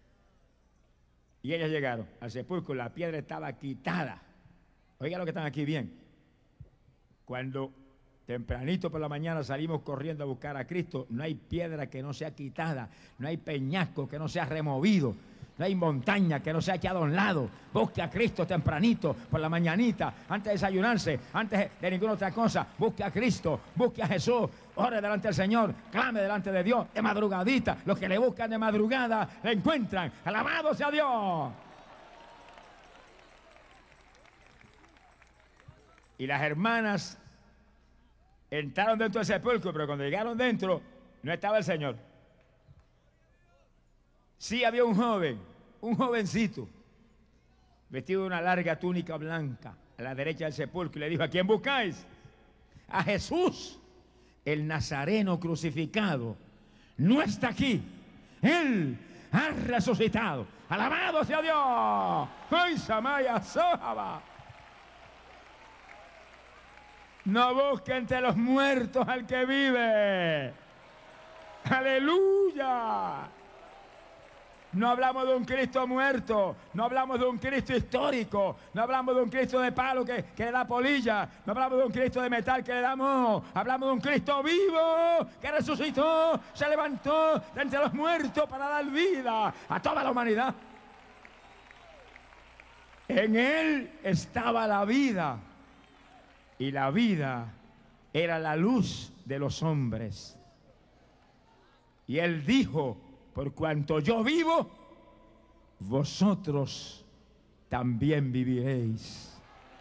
Y ellas llegaron al sepulcro, la piedra estaba quitada. Oiga lo que están aquí bien. Cuando tempranito por la mañana salimos corriendo a buscar a Cristo, no hay piedra que no sea quitada, no hay peñasco que no sea removido, no hay montaña que no sea echado a un lado. Busque a Cristo tempranito, por la mañanita, antes de desayunarse, antes de ninguna otra cosa. Busque a Cristo, busque a Jesús, ore delante del Señor, clame delante de Dios, de madrugadita. Los que le buscan de madrugada, le encuentran. ¡Alabado sea Dios! Y las hermanas entraron dentro del sepulcro, pero cuando llegaron dentro, no estaba el Señor. Sí había un joven, un jovencito, vestido de una larga túnica blanca, a la derecha del sepulcro, y le dijo: ¿a quién buscáis? A Jesús, el Nazareno crucificado. No está aquí. Él ha resucitado. ¡Alabado sea Dios! ¡Ay, Samaya Sojaba! No busque entre los muertos al que vive. ¡Aleluya! No hablamos de un Cristo muerto, no hablamos de un Cristo histórico, no hablamos de un Cristo de palo que, que le da polilla, no hablamos de un Cristo de metal que le da moho, hablamos de un Cristo vivo que resucitó, se levantó de entre los muertos para dar vida a toda la humanidad. En Él estaba la vida, y la vida era la luz de los hombres. Y Él dijo: por cuanto yo vivo, vosotros también viviréis.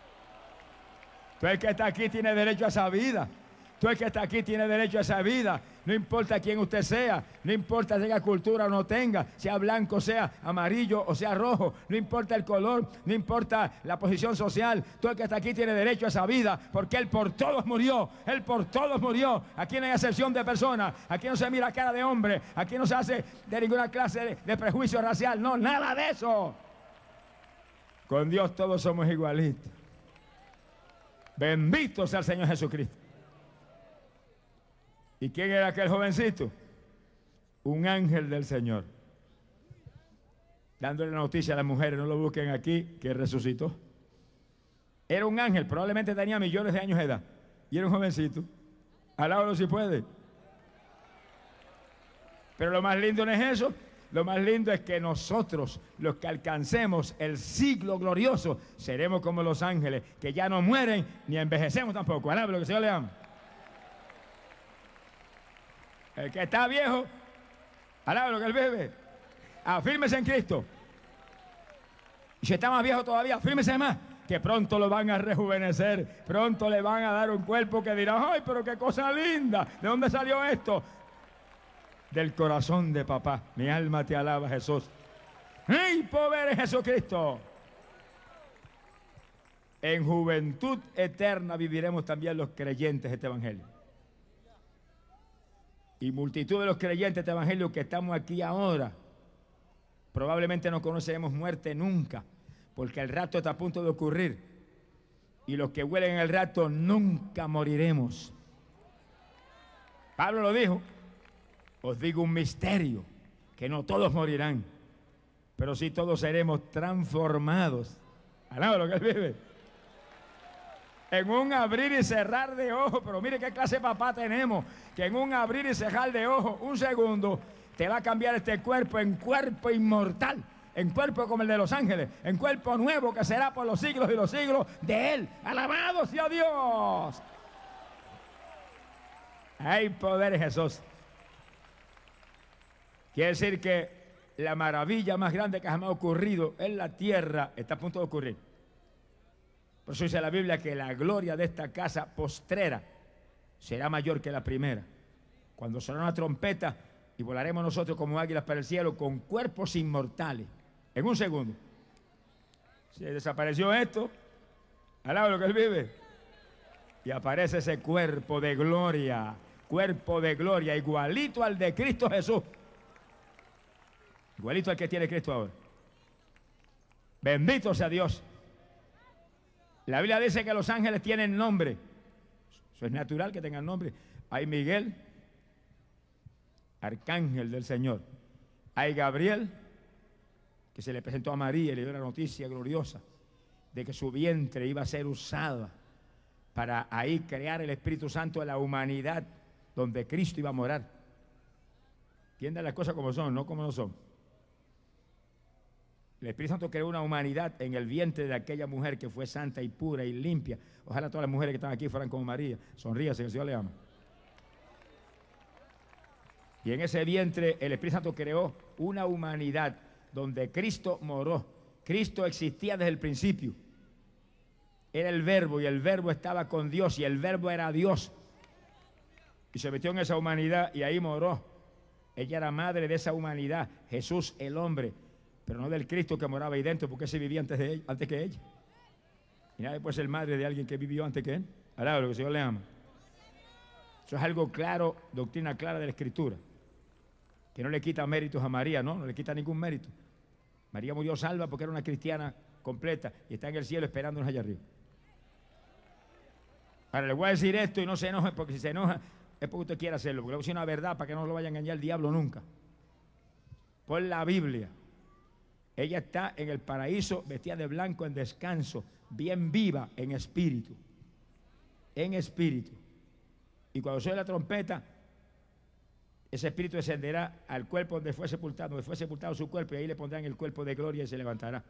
Tú el que está aquí tiene derecho a esa vida. Tú el que está aquí tiene derecho a esa vida. No importa quién usted sea, no importa si tenga cultura o no tenga, sea blanco, sea amarillo o sea rojo, no importa el color, no importa la posición social. Tú el que está aquí tiene derecho a esa vida, porque Él por todos murió, Él por todos murió. Aquí no hay excepción de personas, aquí no se mira cara de hombre, aquí no se hace de ninguna clase de, de prejuicio racial, no, nada de eso. Con Dios todos somos igualitos. Bendito sea el Señor Jesucristo. ¿Y quién era aquel jovencito? Un ángel del Señor, dándole la noticia a las mujeres: no lo busquen aquí, que resucitó. Era un ángel, probablemente tenía millones de años de edad, y era un jovencito. Alábalo si puede. Pero lo más lindo no es eso. Lo más lindo es que nosotros, los que alcancemos el siglo glorioso, seremos como los ángeles, que ya no mueren ni envejecemos tampoco. Alábalo, que el Señor le ama. El que está viejo, alaba lo que él bebe. Afírmese en Cristo. Y si está más viejo todavía, afírmese más, que pronto lo van a rejuvenecer. Pronto le van a dar un cuerpo que dirá: ¡ay, pero qué cosa linda! ¿De dónde salió esto? Del corazón de papá. Mi alma te alaba, Jesús. ¡Ay, pobre Jesucristo! En juventud eterna viviremos también los creyentes de este evangelio. Y multitud de los creyentes de este evangelio que estamos aquí ahora, probablemente no conoceremos muerte nunca, porque el rapto está a punto de ocurrir. Y los que huelen en el rapto nunca moriremos. Pablo lo dijo: os digo un misterio, que no todos morirán, pero sí todos seremos transformados. Alaba lo que él vive. En un abrir y cerrar de ojos. Pero mire qué clase de papá tenemos, que en un abrir y cerrar de ojos, un segundo, te va a cambiar este cuerpo en cuerpo inmortal, en cuerpo como el de los ángeles, en cuerpo nuevo que será por los siglos y los siglos de Él. ¡Alabado sea Dios! Hay poder en Jesús. Quiere decir que la maravilla más grande que jamás ha ocurrido en la tierra está a punto de ocurrir. Por eso dice la Biblia que la gloria de esta casa postrera será mayor que la primera. Cuando sonará una trompeta y volaremos nosotros como águilas para el cielo con cuerpos inmortales. En un segundo. Si desapareció esto, alaba lo que Él vive. Y aparece ese cuerpo de gloria, cuerpo de gloria, igualito al de Cristo Jesús. Igualito al que tiene Cristo ahora. Bendito sea Dios. La Biblia dice que los ángeles tienen nombre. Eso es natural que tengan nombre. Hay Miguel, arcángel del Señor. Hay Gabriel, que se le presentó a María y le dio la noticia gloriosa de que su vientre iba a ser usada para ahí crear el Espíritu Santo de la humanidad, donde Cristo iba a morar. Entiendan las cosas como son, no como no son. El Espíritu Santo creó una humanidad en el vientre de aquella mujer que fue santa y pura y limpia. Ojalá todas las mujeres que están aquí fueran como María. Sonríase, que el Señor le ama. Y en ese vientre el Espíritu Santo creó una humanidad donde Cristo moró. Cristo existía desde el principio. Era el Verbo y el Verbo estaba con Dios y el Verbo era Dios. Y se metió en esa humanidad y ahí moró. Ella era madre de esa humanidad. Jesús el hombre, pero no del Cristo que moraba ahí dentro, porque ese vivía antes, de él, antes que ella. Y nadie puede ser madre de alguien que vivió antes que él. Alaba lo que el Señor le ama. Eso es algo claro, doctrina clara de la Escritura. Que no le quita méritos a María, no, no le quita ningún mérito. María murió salva porque era una cristiana completa y está en el cielo esperándonos allá arriba. Ahora le voy a decir esto y no se enoje, porque si se enoja es porque usted quiere hacerlo, porque le voy a decir una verdad para que no lo vaya a engañar el diablo nunca. Por la Biblia, ella está en el paraíso vestida de blanco en descanso, bien viva en espíritu, en espíritu. Y cuando suene la trompeta, ese espíritu descenderá al cuerpo donde fue sepultado, donde fue sepultado su cuerpo, y ahí le pondrán el cuerpo de gloria y se levantará.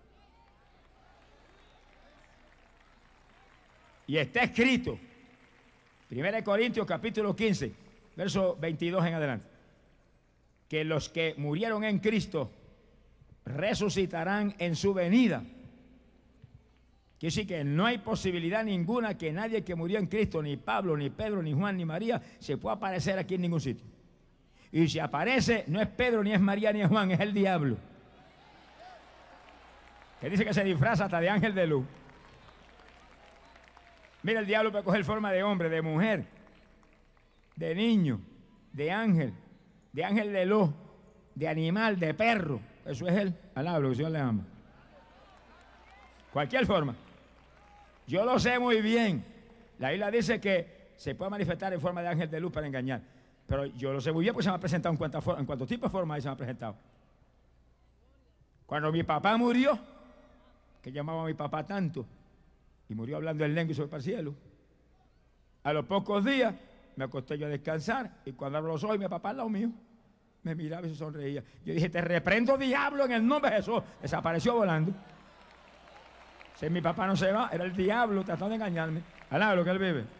Y está escrito, primera de Corintios capítulo quince, verso veintidós en adelante, que los que murieron en Cristo resucitarán en su venida. Quiere decir que no hay posibilidad ninguna que nadie que murió en Cristo, ni Pablo, ni Pedro, ni Juan, ni María, se pueda aparecer aquí en ningún sitio. Y si aparece, no es Pedro, ni es María, ni es Juan, es el diablo. Que dice que se disfraza hasta de ángel de luz. Mira, el diablo puede coger forma de hombre, de mujer, de niño, de ángel, de ángel de luz, de animal, de perro. Eso es él. Alaba lo que el Señor le ama. Cualquier forma. Yo lo sé muy bien. La Biblia dice que se puede manifestar en forma de ángel de luz para engañar. Pero yo lo sé muy bien porque se me ha presentado en cuántos en cuánto tipo de forma ahí se me ha presentado. Cuando mi papá murió, que llamaba a mi papá tanto, y murió hablando en lengua y se fue para el cielo, a los pocos días me acosté yo a descansar y cuando abro los ojos mi papá al lado mío me miraba y se sonreía. Yo dije, te reprendo, diablo, en el nombre de Jesús. Desapareció volando. Si mi papá no se va, era el diablo tratando de engañarme. Alaba lo que él vive.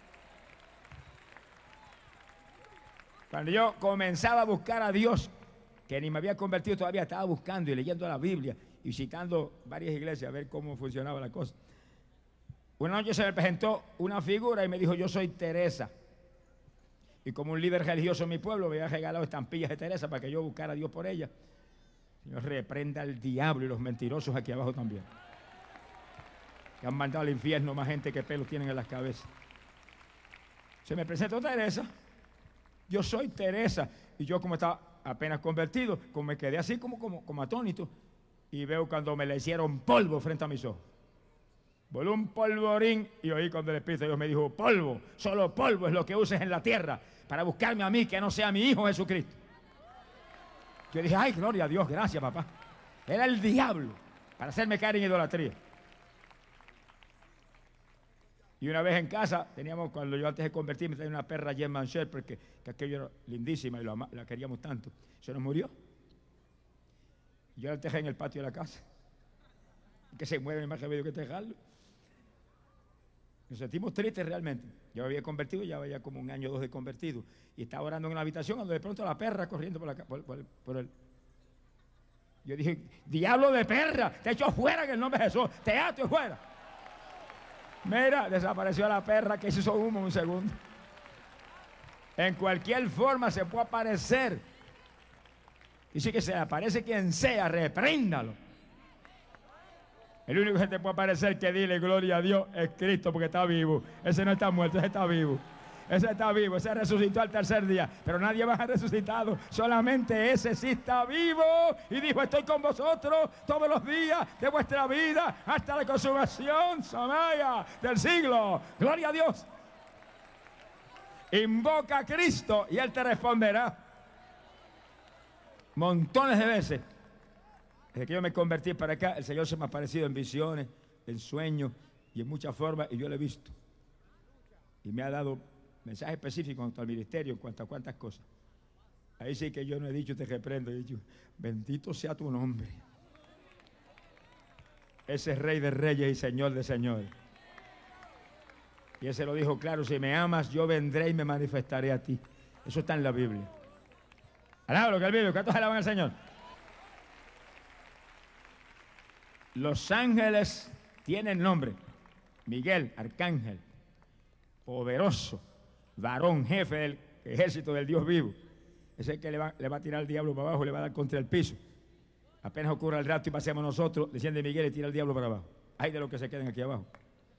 Cuando yo comenzaba a buscar a Dios, que ni me había convertido todavía, estaba buscando y leyendo la Biblia y visitando varias iglesias a ver cómo funcionaba la cosa. Una noche se me presentó una figura y me dijo, yo soy Teresa. Y como un líder religioso en mi pueblo, me había regalado estampillas de Teresa para que yo buscara a Dios por ella. Señor, reprenda al diablo y los mentirosos aquí abajo también, que han mandado al infierno más gente que pelos tienen en las cabezas. Se me presentó Teresa. Yo soy Teresa. Y yo, como estaba apenas convertido, como me quedé así como, como, como atónito, y veo cuando me le hicieron polvo frente a mis ojos. Voló un polvorín y oí cuando el Espíritu de Dios me dijo, polvo, solo polvo es lo que uses en la tierra para buscarme a mí, que no sea mi Hijo Jesucristo. Yo dije, ay, gloria a Dios, gracias, papá. Era el diablo para hacerme caer en idolatría. Y una vez en casa, teníamos, cuando yo antes de convertirme, tenía una perra German Shepherd, que, que aquello era lindísima y la, la queríamos tanto. Se nos murió. Yo la dejé en el patio de la casa. Que se muere más remedio que dejarlo. Nos sentimos tristes realmente. Yo me había convertido, ya había como un año o dos de convertido. Y estaba orando en una habitación cuando de pronto la perra corriendo por, la, por, por, por el... Yo dije, diablo de perra, te echo fuera en el nombre de Jesús, te ato fuera. Mira, desapareció la perra que hizo humo un segundo. En cualquier forma se puede aparecer. Dice que se aparece quien sea, repréndalo. El único que te puede aparecer que dile gloria a Dios es Cristo, porque está vivo. Ese no está muerto, ese está vivo. Ese está vivo, ese resucitó al tercer día. Pero nadie más ha resucitado. Solamente ese sí está vivo. Y dijo, estoy con vosotros todos los días de vuestra vida hasta la consumación, Samaya, del siglo. Gloria a Dios. Invoca a Cristo y Él te responderá. Montones de veces. Desde que yo me convertí para acá, el Señor se me ha aparecido en visiones, en sueños y en muchas formas, y yo lo he visto. Y me ha dado mensajes específicos en cuanto al ministerio, en cuanto a cuántas cosas. Ahí sí que yo no he dicho, te reprendo, he dicho, bendito sea tu nombre. Ese es Rey de Reyes y Señor de Señores. Y ese lo dijo claro, si me amas, yo vendré y me manifestaré a ti. Eso está en la Biblia. Alaba lo que él vive, ¿cuántos alaban al Señor? Los ángeles tienen nombre. Miguel, arcángel, poderoso, varón, jefe del ejército del Dios vivo. Ese es el que le va, le va a tirar al diablo para abajo, le va a dar contra el piso. Apenas ocurra el rato y pasemos nosotros, desciende Miguel y tira al diablo para abajo. Hay de los que se queden aquí abajo.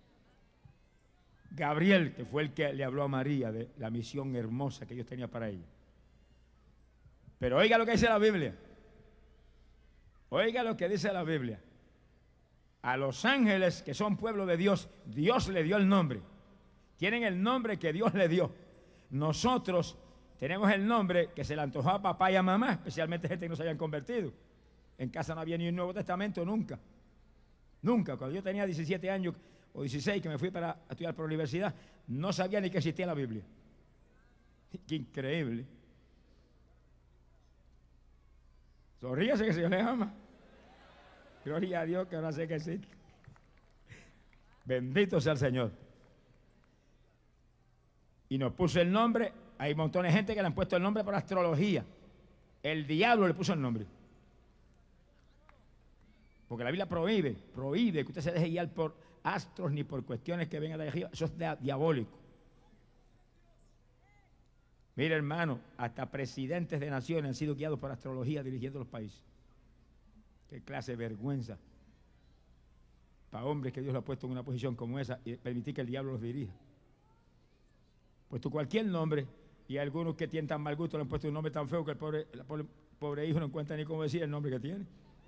Gabriel, que fue el que le habló a María de la misión hermosa que Dios tenía para ella. Pero oiga lo que dice la Biblia. Oiga lo que dice la Biblia. A los ángeles que son pueblo de Dios, Dios le dio el nombre. Tienen el nombre que Dios le dio. Nosotros tenemos el nombre que se le antojó a papá y a mamá, especialmente gente que no se hayan convertido. En casa no había ni un Nuevo Testamento, nunca. Nunca. Cuando yo tenía diecisiete años o dieciséis, que me fui para estudiar por la universidad, no sabía ni que existía la Biblia. Qué increíble. Sonríase que el Señor le ama. Gloria a Dios que ahora sé que existe. Bendito sea el Señor. Y nos puso el nombre. Hay montones de gente que le han puesto el nombre por astrología. El diablo le puso el nombre. Porque la Biblia prohíbe, prohíbe que usted se deje guiar por astros ni por cuestiones que vengan de arriba. Eso es diabólico. Mire, hermano, hasta presidentes de naciones han sido guiados por astrología dirigiendo los países. Qué clase de vergüenza para hombres que Dios lo ha puesto en una posición como esa y permitir que el diablo los dirija. Puesto cualquier nombre, y algunos que tienen tan mal gusto le han puesto un nombre tan feo que el pobre, el pobre, pobre hijo no encuentra ni cómo decir el nombre que tiene.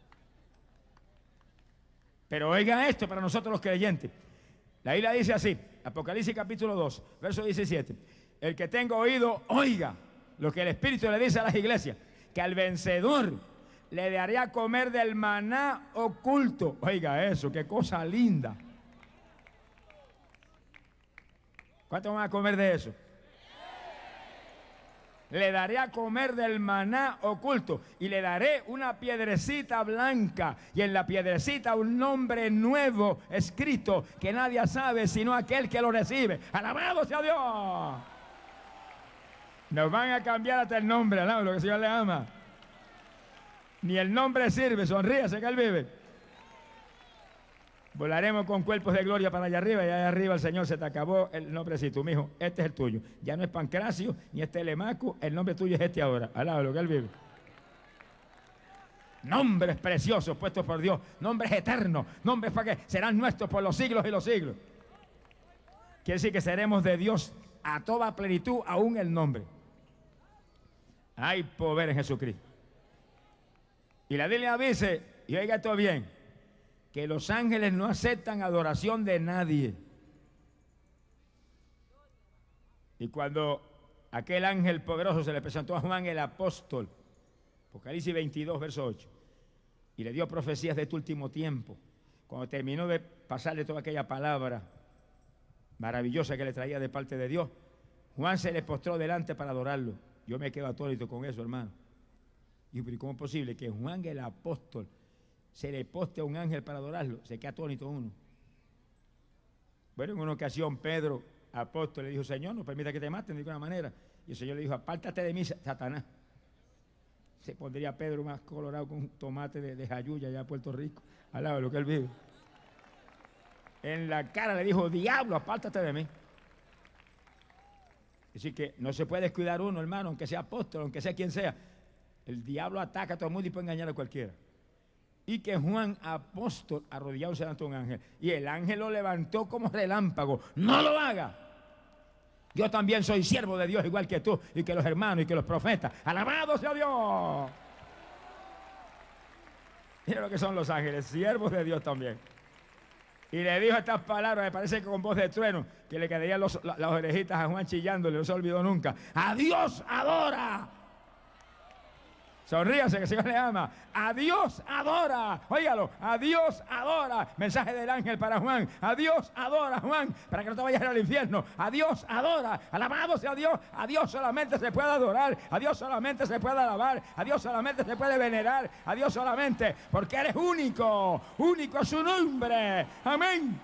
Pero oigan esto para nosotros los creyentes. La Biblia dice así, Apocalipsis capítulo dos, verso diecisiete. El que tenga oído, oiga lo que el Espíritu le dice a las iglesias, que al vencedor le daré a comer del maná oculto. Oiga eso, qué cosa linda. ¿Cuánto van a comer de eso? Le daré a comer del maná oculto y le daré una piedrecita blanca y en la piedrecita un nombre nuevo escrito que nadie sabe sino aquel que lo recibe. ¡Alabado sea Dios! Nos van a cambiar hasta el nombre, alabado, lo que el Señor le ama. Ni el nombre sirve, sonríase que Él vive. Volaremos con cuerpos de gloria para allá arriba y allá arriba el Señor se te acabó el nombrecito, mi hijo, este es el tuyo. Ya no es Pancracio ni es Telemaco, el nombre tuyo es este ahora. Alaba lo que Él vive. Nombres preciosos puestos por Dios, nombres eternos, nombres para que serán nuestros por los siglos y los siglos. Quiere decir que seremos de Dios a toda plenitud, aún el nombre. Hay poder en Jesucristo. Y la Biblia dice, y oiga esto bien, que los ángeles no aceptan adoración de nadie. Y cuando aquel ángel poderoso se le presentó a Juan el apóstol, Apocalipsis veintidós, verso ocho, y le dio profecías de este último tiempo, cuando terminó de pasarle toda aquella palabra maravillosa que le traía de parte de Dios, Juan se le postró delante para adorarlo. Yo me quedo atónito con eso, hermano. Y yo, ¿cómo es posible que Juan el apóstol se le poste a un ángel para adorarlo? Se queda atónito uno. Bueno, en una ocasión Pedro, apóstol, le dijo, Señor, no permita que te maten de ninguna manera. Y el Señor le dijo, apártate de mí, Satanás. Se pondría Pedro más colorado con un tomate de, de Jayuya allá en Puerto Rico, al lado de lo que él vive. En la cara le dijo, diablo, apártate de mí. Es decir, que no se puede descuidar uno, hermano, aunque sea apóstol, aunque sea quien sea. El diablo ataca a todo el mundo y puede engañar a cualquiera. Y que Juan, apóstol, arrodillado delante de un ángel. Y el ángel lo levantó como relámpago. ¡No lo haga! Yo también soy siervo de Dios igual que tú y que los hermanos y que los profetas. ¡Alabado sea Dios! Mira lo que son los ángeles, siervos de Dios también. Y le dijo estas palabras, me parece que con voz de trueno, que le quedarían los, las orejitas a Juan chillándole, no se olvidó nunca. ¡A Dios adora! Sonríase, que el Señor le ama. A Dios adora. Óigalo, a Dios adora. Mensaje del ángel para Juan. A Dios adora, Juan, para que no te vayas al infierno. A Dios adora. Alabado sea Dios. A Dios solamente se puede adorar. A Dios solamente se puede alabar. A Dios solamente se puede venerar. A Dios solamente, porque eres único. Único es su nombre. Amén.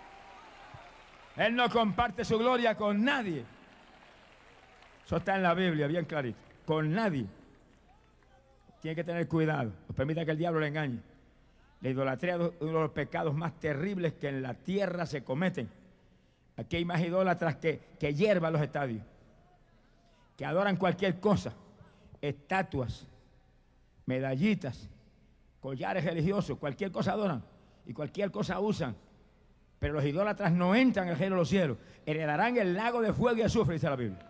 Él no comparte su gloria con nadie. Eso está en la Biblia, bien clarito. Con nadie. Tiene que tener cuidado. No permita que el diablo le engañe. La idolatría es uno de los pecados más terribles que en la tierra se cometen. Aquí hay más idólatras que, que hierba los estadios, que adoran cualquier cosa, estatuas, medallitas, collares religiosos, cualquier cosa adoran y cualquier cosa usan. Pero los idólatras no entran al reino de los cielos. Heredarán el lago de fuego y azufre, dice la Biblia.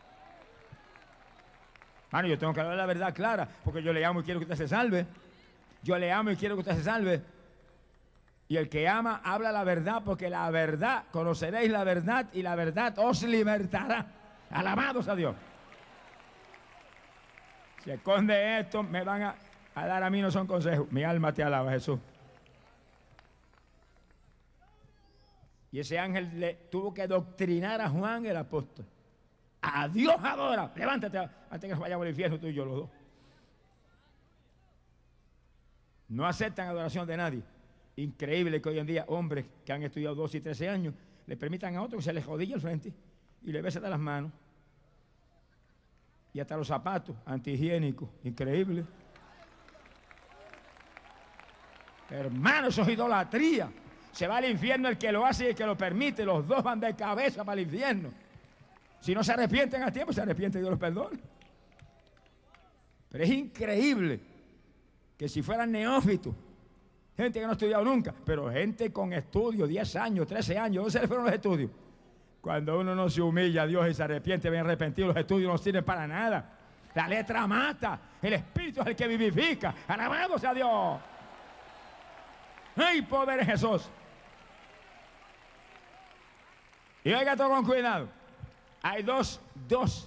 Bueno, yo tengo que hablar la verdad clara, porque yo le amo y quiero que usted se salve. Yo le amo y quiero que usted se salve. Y el que ama, habla la verdad, porque la verdad, conoceréis la verdad y la verdad os libertará. Alabados a Dios. Si esconde esto, me van a, a dar a mí, no son consejos. Mi alma te alaba, Jesús. Y ese ángel le tuvo que doctrinar a Juan el apóstol. A Dios adora. Levántate antes que nos vayamos al infierno tú y yo los dos. No aceptan adoración de nadie. Increíble que hoy en día hombres que han estudiado doce y trece años le permitan a otro que se les jodilla al frente y le besen de las manos. Y hasta los zapatos antihigiénicos. Increíble. Hermano, eso es idolatría. Se va al infierno el que lo hace y el que lo permite. Los dos van de cabeza para el infierno. Si no se arrepienten a tiempo, se arrepienten y Dios los perdona. Pero es increíble que si fueran neófitos, gente que no ha estudiado nunca, pero gente con estudios, diez años, trece años, ¿dónde se le fueron los estudios? Cuando uno no se humilla a Dios y se arrepiente, bien arrepentido, los estudios no sirven para nada. La letra mata, el Espíritu es el que vivifica. ¡Alabado sea Dios! ¡Ay, poder en Jesús! Y oiga todo con cuidado. Hay dos, dos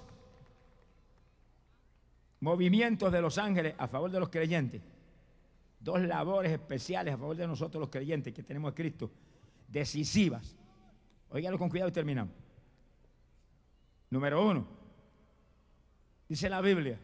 movimientos de los ángeles a favor de los creyentes. Dos labores especiales a favor de nosotros los creyentes que tenemos a Cristo, decisivas. Óigalo con cuidado y terminamos. Número uno, dice la Biblia,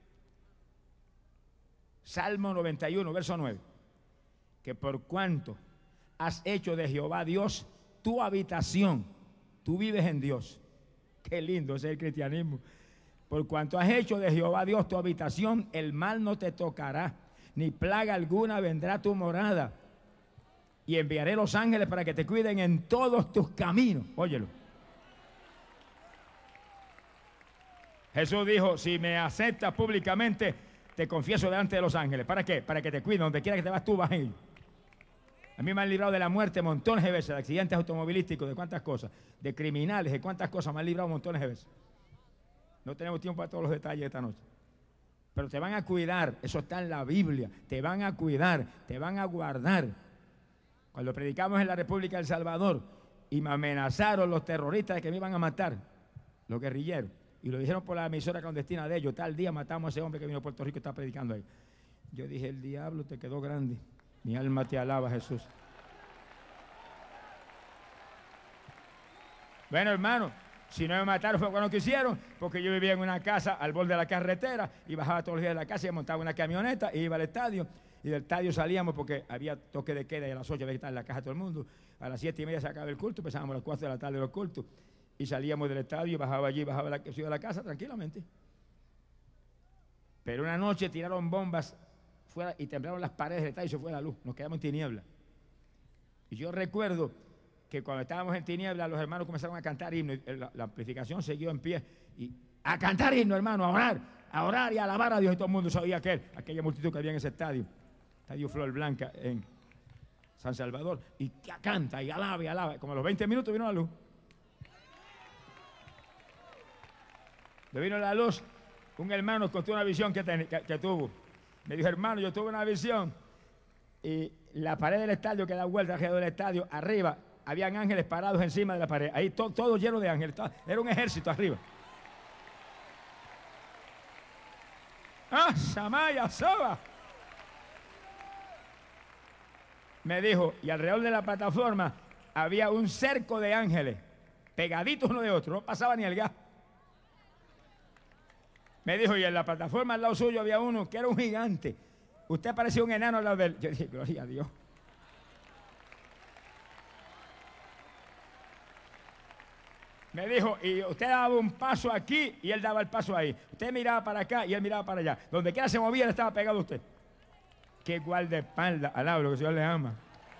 Salmo noventa y uno, verso nueve, que por cuanto has hecho de Jehová Dios tu habitación, tú vives en Dios. Qué lindo es el cristianismo. Por cuanto has hecho de Jehová Dios tu habitación, el mal no te tocará, ni plaga alguna vendrá a tu morada. Y enviaré los ángeles para que te cuiden en todos tus caminos. Óyelo. Jesús dijo, si me aceptas públicamente, te confieso delante de los ángeles. ¿Para qué? Para que te cuiden. Donde quiera que te vas, tú vas a ir. A mí me han librado de la muerte montones de veces, de accidentes automovilísticos, de cuántas cosas, de criminales, de cuántas cosas me han librado montones de veces. No tenemos tiempo para todos los detalles de esta noche. Pero te van a cuidar, eso está en la Biblia, te van a cuidar, te van a guardar. Cuando predicamos en la República del Salvador y me amenazaron los terroristas de que me iban a matar, los guerrilleros, y lo dijeron por la emisora clandestina de ellos, tal día matamos a ese hombre que vino a Puerto Rico y está predicando ahí. Yo dije, el diablo te quedó grande. Mi alma te alaba, Jesús. Bueno, hermano, si no me mataron fue cuando quisieron, porque yo vivía en una casa al borde de la carretera y bajaba todos los días de la casa y montaba una camioneta y iba al estadio. Y del estadio salíamos porque había toque de queda y a las ocho había que estar en la casa todo el mundo. A las siete y media se acababa el culto, empezábamos a las cuatro de la tarde los cultos. Y salíamos del estadio, bajaba allí, bajaba la, de la casa tranquilamente. Pero una noche tiraron bombas fuera y temblaron las paredes del estadio y se fue la luz. Nos quedamos en tiniebla. Y yo recuerdo que cuando estábamos en tiniebla, los hermanos comenzaron a cantar himnos. La, la amplificación siguió en pie. Y a cantar himnos, hermano, a orar, a orar y a alabar a Dios. Y todo el mundo sabía aquel, aquella multitud que había en ese estadio. Estadio Flor Blanca en San Salvador. Y canta y alaba y alaba. Como a los veinte minutos vino la luz. Le vino la luz, un hermano contó una visión que, ten, que, que tuvo. Me dijo, hermano, yo tuve una visión y la pared del estadio que da vuelta alrededor del estadio, arriba, habían ángeles parados encima de la pared. Ahí to, todo lleno de ángeles. Todo, era un ejército arriba. ¡Ah, Samaya, Soba! Me dijo, y alrededor de la plataforma había un cerco de ángeles, pegaditos uno de otro, no pasaba ni el gas. Me dijo, y en la plataforma al lado suyo había uno que era un gigante. Usted parecía un enano al lado de él. Yo dije, gloria a Dios. Me dijo, y usted daba un paso aquí y él daba el paso ahí. Usted miraba para acá y él miraba para allá. Donde quiera se movía, él estaba pegado a usted. Qué guardaespaldas, alablo, que el Señor le ama.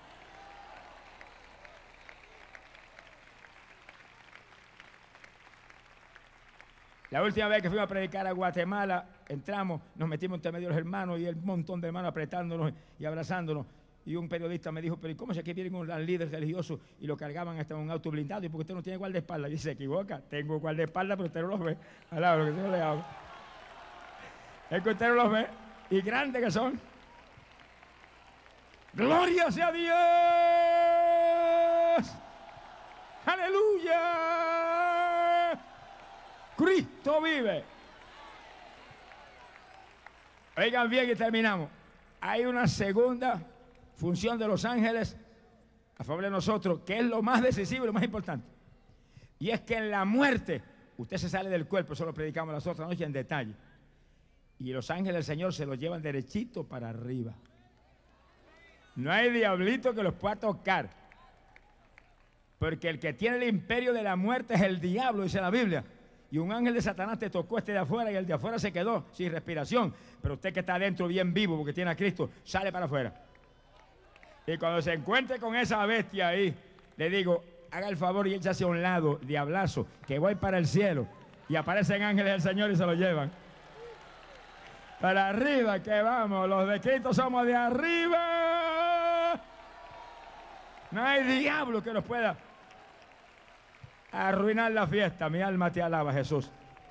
La última vez que fuimos a predicar a Guatemala, entramos, nos metimos entre medio de los hermanos y un montón de hermanos apretándonos y abrazándonos. Y un periodista me dijo, pero ¿y cómo es que vienen un líder religioso y lo cargaban hasta un auto blindado? ¿Y porque usted no tiene guardaespaldas? Y se equivoca, tengo guardaespaldas, pero usted no los ve. Alablo, que el Señor le ama. Es que usted no los ve. Y grandes que son. ¡Gloria sea a Dios! ¡Aleluya! ¡Cristo vive! Oigan bien y terminamos. Hay una segunda función de los ángeles a favor de nosotros, que es lo más decisivo y lo más importante. Y es que en la muerte, usted se sale del cuerpo, eso lo predicamos las otras noches en detalle. Y los ángeles del Señor se los llevan derechito para arriba. No hay diablito que los pueda tocar. Porque el que tiene el imperio de la muerte es el diablo, dice la Biblia. Y un ángel de Satanás te tocó este de afuera y el de afuera se quedó sin respiración. Pero usted que está adentro bien vivo porque tiene a Cristo, sale para afuera. Y cuando se encuentre con esa bestia ahí, le digo, haga el favor y échase a un lado, diablazo, que voy para el cielo. Y aparecen ángeles del Señor y se lo llevan. Para arriba que vamos, los de Cristo somos de arriba. No hay diablo que nos pueda arruinar la fiesta. Mi alma te alaba, Jesús.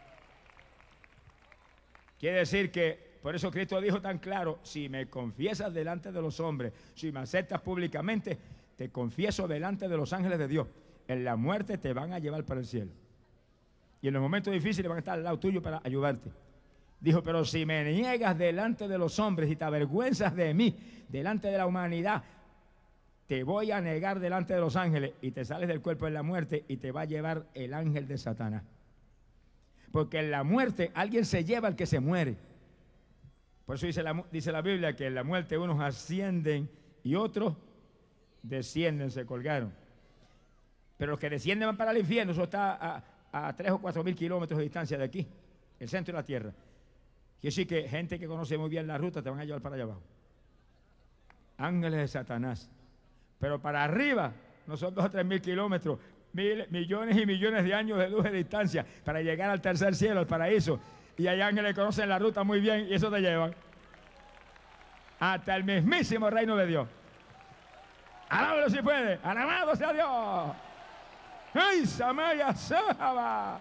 Quiere decir que, por eso Cristo dijo tan claro, si me confiesas delante de los hombres, si me aceptas públicamente, te confieso delante de los ángeles de Dios. En la muerte te van a llevar para el cielo. Y en los momentos difíciles van a estar al lado tuyo para ayudarte. Dijo, pero si me niegas delante de los hombres y te avergüenzas de mí, delante de la humanidad, te voy a negar delante de los ángeles y te sales del cuerpo en la muerte y te va a llevar el ángel de Satanás. Porque en la muerte alguien se lleva al que se muere. Por eso dice la, dice la Biblia que en la muerte unos ascienden y otros descienden, se colgaron. Pero los que descienden van para el infierno, eso está a, a tres o cuatro mil kilómetros de distancia de aquí, el centro de la tierra. Quiere decir que gente que conoce muy bien la ruta te van a llevar para allá abajo. Ángeles de Satanás. Pero para arriba no son dos o tres mil kilómetros, mil, millones y millones de años de luz de distancia para llegar al tercer cielo, al paraíso. Y hay ángeles que conocen la ruta muy bien y eso te llevan hasta el mismísimo reino de Dios. Alábalo si puede. Alabado sea Dios. ¡Ay, Samaya Saba!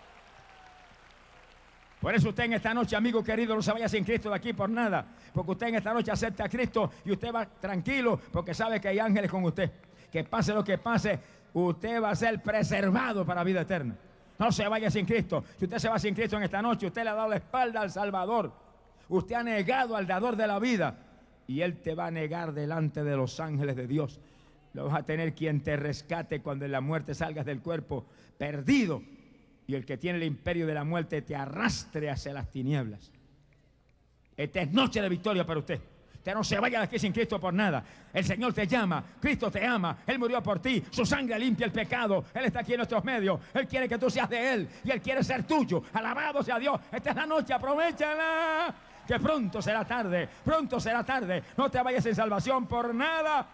Por eso usted en esta noche, amigo querido, no se vaya sin Cristo de aquí por nada. Porque usted en esta noche acepta a Cristo y usted va tranquilo porque sabe que hay ángeles con usted. Que pase lo que pase, usted va a ser preservado para vida eterna. No se vaya sin Cristo. Si usted se va sin Cristo en esta noche, usted le ha dado la espalda al Salvador. Usted ha negado al dador de la vida. Y Él te va a negar delante de los ángeles de Dios. Lo vas a tener quien te rescate cuando en la muerte salgas del cuerpo perdido. Y el que tiene el imperio de la muerte te arrastre hacia las tinieblas. Esta es noche de victoria para usted. Usted no se vaya de aquí sin Cristo por nada. El Señor te llama, Cristo te ama, Él murió por ti, su sangre limpia el pecado, Él está aquí en nuestros medios, Él quiere que tú seas de Él y Él quiere ser tuyo. Alabado sea Dios. Esta es la noche, aprovéchala, que pronto será tarde, pronto será tarde. No te vayas sin salvación por nada,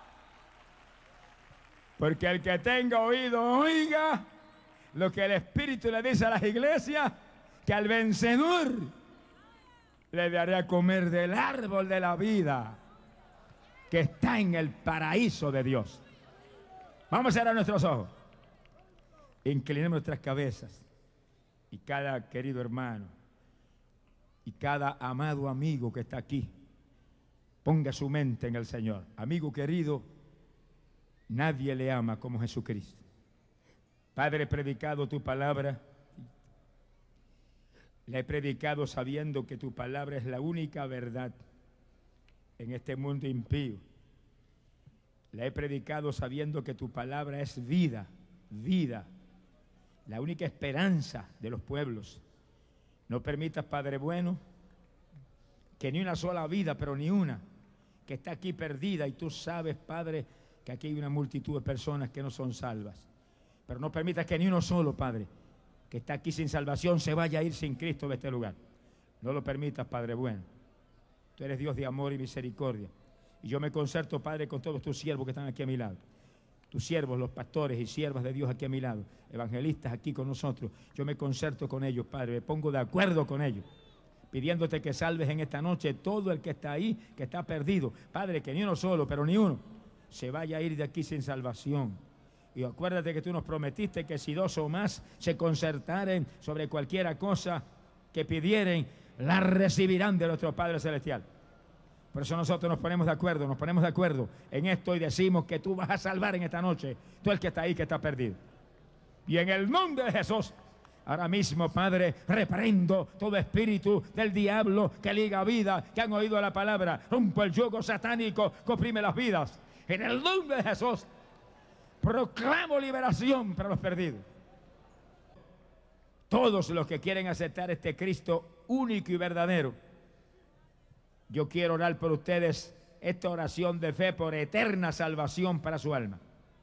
porque el que tenga oído, oiga lo que el Espíritu le dice a las iglesias, que al vencedor le daré a comer del árbol de la vida que está en el paraíso de Dios. Vamos a cerrar nuestros ojos. Inclinemos nuestras cabezas. y cada querido hermano y cada amado amigo que está aquí, ponga su mente en el Señor. Amigo querido, nadie le ama como Jesucristo. Padre, he predicado tu palabra. La he predicado sabiendo que tu palabra es la única verdad en este mundo impío. La he predicado sabiendo que tu palabra es vida, vida, la única esperanza de los pueblos. No permitas, Padre bueno, que ni una sola vida, pero ni una, que está aquí perdida, y tú sabes, Padre, que aquí hay una multitud de personas que no son salvas. Pero no permitas que ni uno solo, Padre, que está aquí sin salvación, se vaya a ir sin Cristo de este lugar. No lo permitas, Padre bueno. Tú eres Dios de amor y misericordia. Y yo me concerto, Padre, con todos tus siervos que están aquí a mi lado. Tus siervos, los pastores y siervas de Dios aquí a mi lado. Evangelistas aquí con nosotros. Yo me concerto con ellos, Padre. Me pongo de acuerdo con ellos, pidiéndote que salves en esta noche todo el que está ahí, que está perdido. Padre, que ni uno solo, pero ni uno, se vaya a ir de aquí sin salvación. Y acuérdate que tú nos prometiste que si dos o más se concertaren sobre cualquiera cosa que pidieren, la recibirán de nuestro Padre Celestial. Por eso nosotros nos ponemos de acuerdo, nos ponemos de acuerdo en esto y decimos que tú vas a salvar en esta noche todo el que está ahí, que está perdido. Y en el nombre de Jesús, ahora mismo, Padre, reprendo todo espíritu del diablo que liga vida, que han oído la palabra. Rompo el yugo satánico que oprime las vidas. En el nombre de Jesús, proclamo liberación para los perdidos. Todos los que quieren aceptar este Cristo único y verdadero, yo quiero orar por ustedes esta oración de fe por eterna salvación para su alma.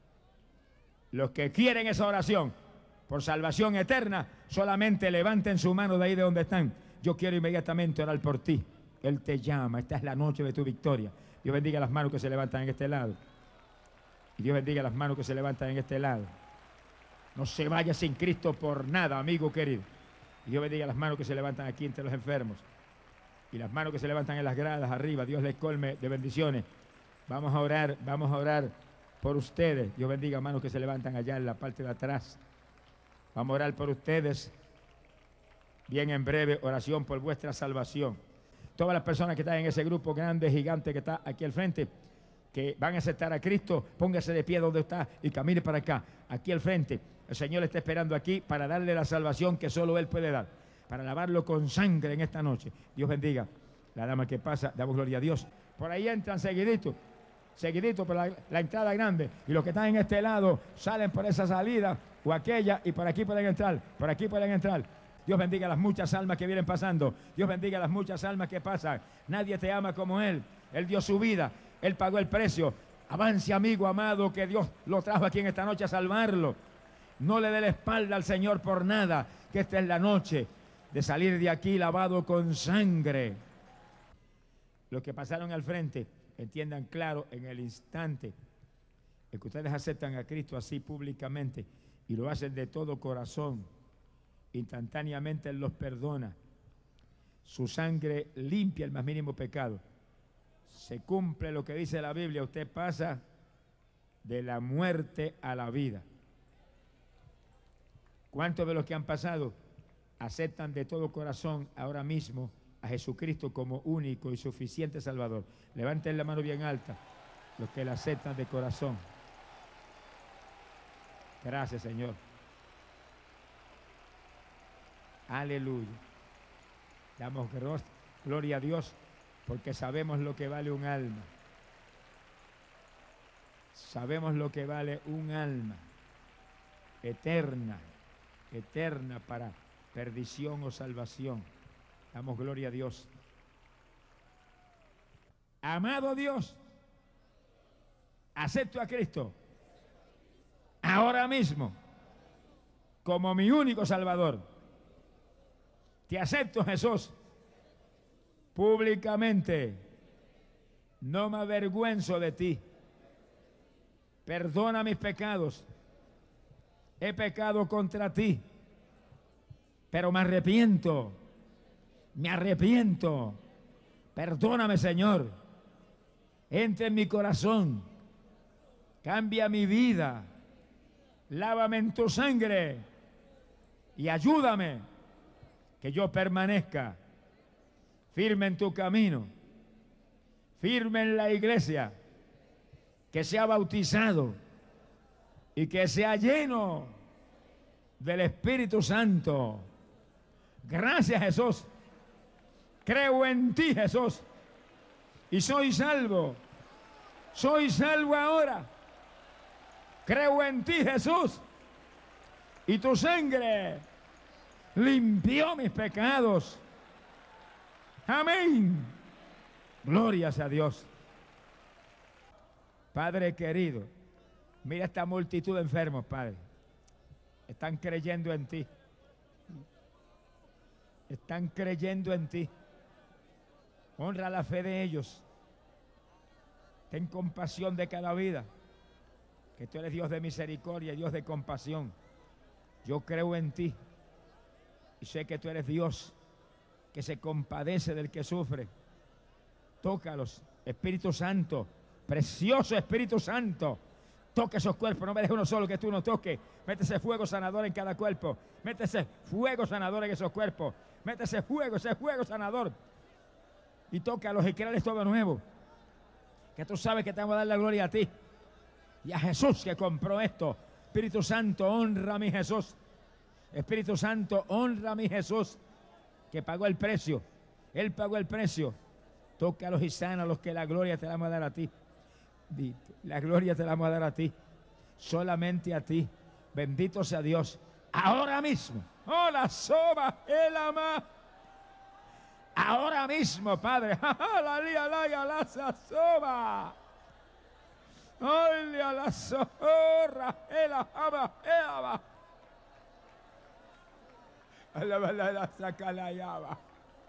Los que quieren esa oración por salvación eterna, solamente levanten su mano de ahí de donde están. Yo quiero inmediatamente orar por ti. Él te llama, esta es la noche de tu victoria. Dios bendiga las manos que se levantan en este lado. Y Dios bendiga las manos que se levantan en este lado. No se vaya sin Cristo por nada, amigo querido. Y Dios bendiga las manos que se levantan aquí entre los enfermos. Y las manos que se levantan en las gradas arriba. Dios les colme de bendiciones. Vamos a orar, vamos a orar por ustedes. Dios bendiga manos que se levantan allá en la parte de atrás. Vamos a orar por ustedes. Bien en breve, oración por vuestra salvación. Todas las personas que están en ese grupo grande, gigante que está aquí al frente, que van a aceptar a Cristo, póngase de pie donde está y camine para acá, aquí al frente. El Señor está esperando aquí para darle la salvación que solo Él puede dar, para lavarlo con sangre en esta noche. Dios bendiga. La dama que pasa, damos gloria a Dios. Por ahí entran seguidito, seguidito por la, la entrada grande. Y los que están en este lado salen por esa salida o aquella y por aquí pueden entrar, por aquí pueden entrar. Dios bendiga las muchas almas que vienen pasando. Dios bendiga las muchas almas que pasan. Nadie te ama como Él. Él dio su vida. Él pagó el precio. Avance, amigo amado, que Dios lo trajo aquí en esta noche a salvarlo. No le dé la espalda al Señor por nada, que esta es la noche de salir de aquí lavado con sangre. Los que pasaron al frente, entiendan claro en el instante el que ustedes aceptan a Cristo así públicamente y lo hacen de todo corazón, instantáneamente Él los perdona. Su sangre limpia el más mínimo pecado. Se cumple lo que dice la Biblia, usted pasa de la muerte a la vida. ¿Cuántos de los que han pasado aceptan de todo corazón ahora mismo a Jesucristo como único y suficiente Salvador? Levanten la mano bien alta los que la aceptan de corazón. Gracias, Señor. Aleluya. Damos gloria a Dios porque sabemos lo que vale un alma. Sabemos lo que vale un alma eterna, eterna para perdición o salvación. Damos gloria a Dios. Amado Dios, acepto a Cristo ahora mismo como mi único Salvador. Te acepto, Jesús, públicamente. No me avergüenzo de ti. Perdona mis pecados. He pecado contra ti, pero me arrepiento. Me arrepiento. Perdóname, Señor. Entra en mi corazón. Cambia mi vida. Lávame en tu sangre y ayúdame que yo permanezca firme en tu camino, firme en la iglesia, que sea bautizado y que sea lleno del Espíritu Santo. Gracias, Jesús. Creo en ti, Jesús, y soy salvo. Soy salvo ahora. Creo en ti, Jesús, y tu sangre limpió mis pecados. Amén. Glorias a Dios. Padre querido, mira esta multitud de enfermos, Padre. Están creyendo en ti. Están creyendo en ti. Honra la fe de ellos. Ten compasión de cada vida. Que tú eres Dios de misericordia y Dios de compasión. Yo creo en ti. Y sé que tú eres Dios que se compadece del que sufre. Tócalos, Espíritu Santo, precioso Espíritu Santo. Toca esos cuerpos, no me dejes uno solo, que tú no toques. Métese fuego sanador en cada cuerpo. Métese fuego sanador en esos cuerpos. Métese fuego, ese fuego sanador. Y tócalos y créales todo nuevo. Que tú sabes que te vamos a dar la gloria a ti. Y a Jesús que compró esto. Espíritu Santo, honra a mi Jesús. Espíritu Santo, honra a mi Jesús, que pagó el precio. Él pagó el precio. Tócalos y sánalos, que la gloria te la vamos a dar a ti. La gloria te la vamos a dar a ti. Solamente a ti. Bendito sea Dios. Ahora mismo. Hola, soba, el ama. Ahora mismo, Padre. La lía, la ya, la soba. Oye, la zorra, el ama, el ama. La la la saca la llava.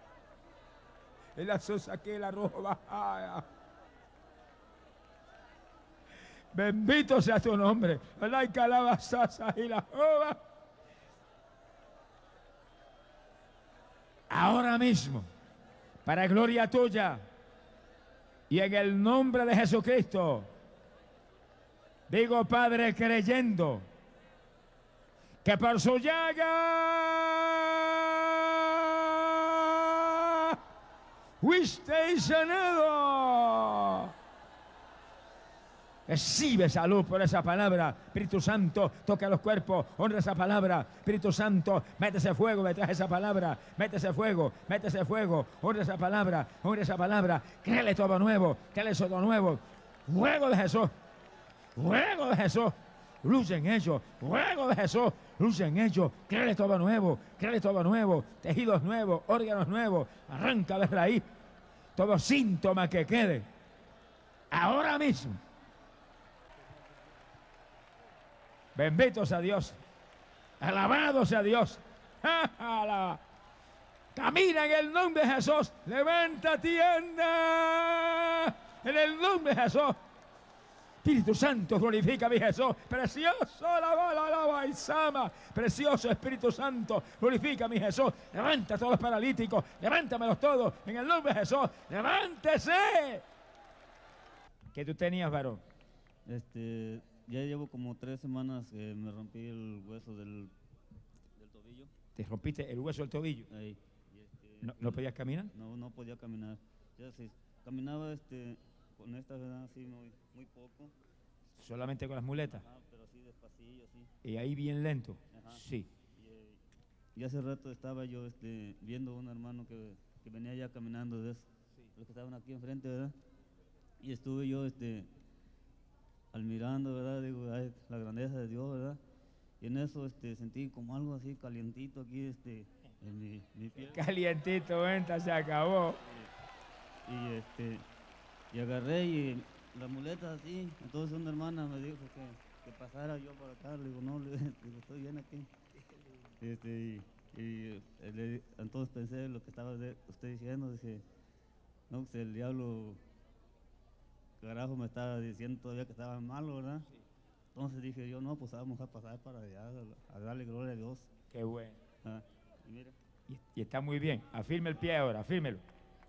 La sosa que la roba. Bendito sea tu nombre. La calabaza y la roba. Ahora mismo, para gloria tuya y en el nombre de Jesucristo, digo, Padre, creyendo que por su llaga fuiste sanado. Recibe salud por esa palabra. Espíritu Santo, toca los cuerpos, honra esa palabra. Espíritu Santo, métese fuego detrás de esa palabra. Métese fuego, métese fuego, honra esa palabra, honra esa palabra. Créele todo nuevo, créele todo nuevo. Fuego de Jesús, fuego de Jesús. Luce en ellos, fuego de Jesús, luce en ellos. Créele todo nuevo, créele todo nuevo. Tejidos nuevos, órganos nuevos. Arranca de raíz todo síntoma que quede. Ahora mismo. Bendito sea Dios. Alabado sea Dios. Camina en el nombre de Jesús. Levántate y anda. En el nombre de Jesús. Espíritu Santo, glorifica a mi Jesús. Precioso, la bala, la baisama. Precioso Espíritu Santo, glorifica a mi Jesús. Levanta a todos los paralíticos. Levántamelos todos. En el nombre de Jesús. Levántese. ¿Qué tú tenías, varón? Este... Ya llevo como tres semanas que me rompí el hueso del, del tobillo. ¿Te rompiste el hueso del tobillo? Ahí. Y este, ¿No, ¿No podías caminar? No, no podía caminar. Ya sí, caminaba este, con esta edad así muy, muy poco. ¿Solamente con las muletas? Ajá, pero así despacillo, así. ¿Y ahí bien lento? Ajá. Sí. Y, eh, y hace rato estaba yo este, viendo a un hermano que, que venía ya caminando de eso, sí, los que estaban aquí enfrente, ¿verdad? Y estuve yo este, admirando, ¿verdad? Digo, ay, la grandeza de Dios, ¿verdad? Y en eso este, sentí como algo así calientito aquí este, en mi, mi piel. Calientito, venta, se acabó. Y, y, este, y agarré y la muleta así. Entonces una hermana me dijo que, que pasara yo por acá. Le digo, no, le digo, estoy bien aquí. Este, y, y le, entonces pensé lo que estaba de, usted diciendo. Dije, no, que el diablo, carajo, me estaba diciendo todavía que estaba malo, ¿verdad? Sí. Entonces dije yo, no, pues vamos a pasar para allá, a darle gloria a Dios. Qué bueno. Ah, y, mira. Y, y está muy bien. Afirme el pie ahora, afírmelo.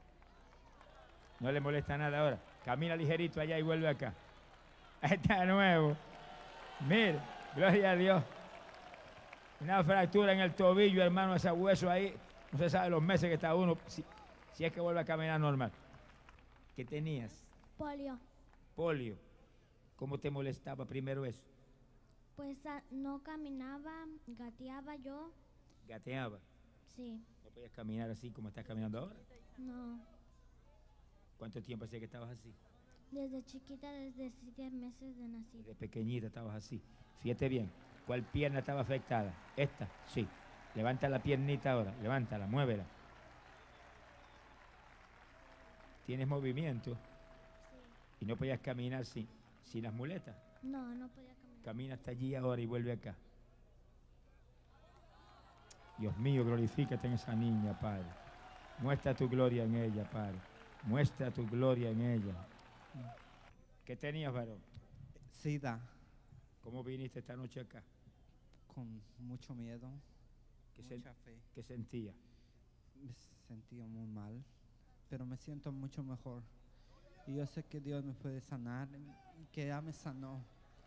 No le molesta nada ahora. Camina ligerito allá y vuelve acá. Está nuevo. Mire, gloria a Dios. Una fractura en el tobillo, hermano, ese hueso ahí No se sabe los meses que está uno, si, si es que vuelve a caminar normal. ¿Qué tenías? Polio. Polio. ¿Cómo te molestaba primero eso? Pues ah, no caminaba, gateaba yo. Gateaba. Sí, No podías caminar así como estás caminando ahora. no. ¿Cuánto tiempo hacía que estabas así? Desde chiquita, desde siete meses de nacido. Desde pequeñita estabas así. Fíjate bien. ¿Cuál pierna estaba afectada? Esta, sí. Levanta la piernita ahora. Levántala, muévela. ¿Tienes movimiento? Sí. Y no podías caminar sin, sin las muletas. No, no podía caminar. Camina hasta allí ahora y vuelve acá. Dios mío, glorifícate en esa niña, Padre. Muestra tu gloria en ella, Padre. Muestra tu gloria en ella. ¿Qué tenías, varón? SIDA, ¿Cómo viniste esta noche acá? con mucho miedo, ¿Qué, sen- mucha fe. qué sentías? Me sentía muy mal, pero me siento mucho mejor. Y yo sé que Dios me puede sanar y que ya me sanó.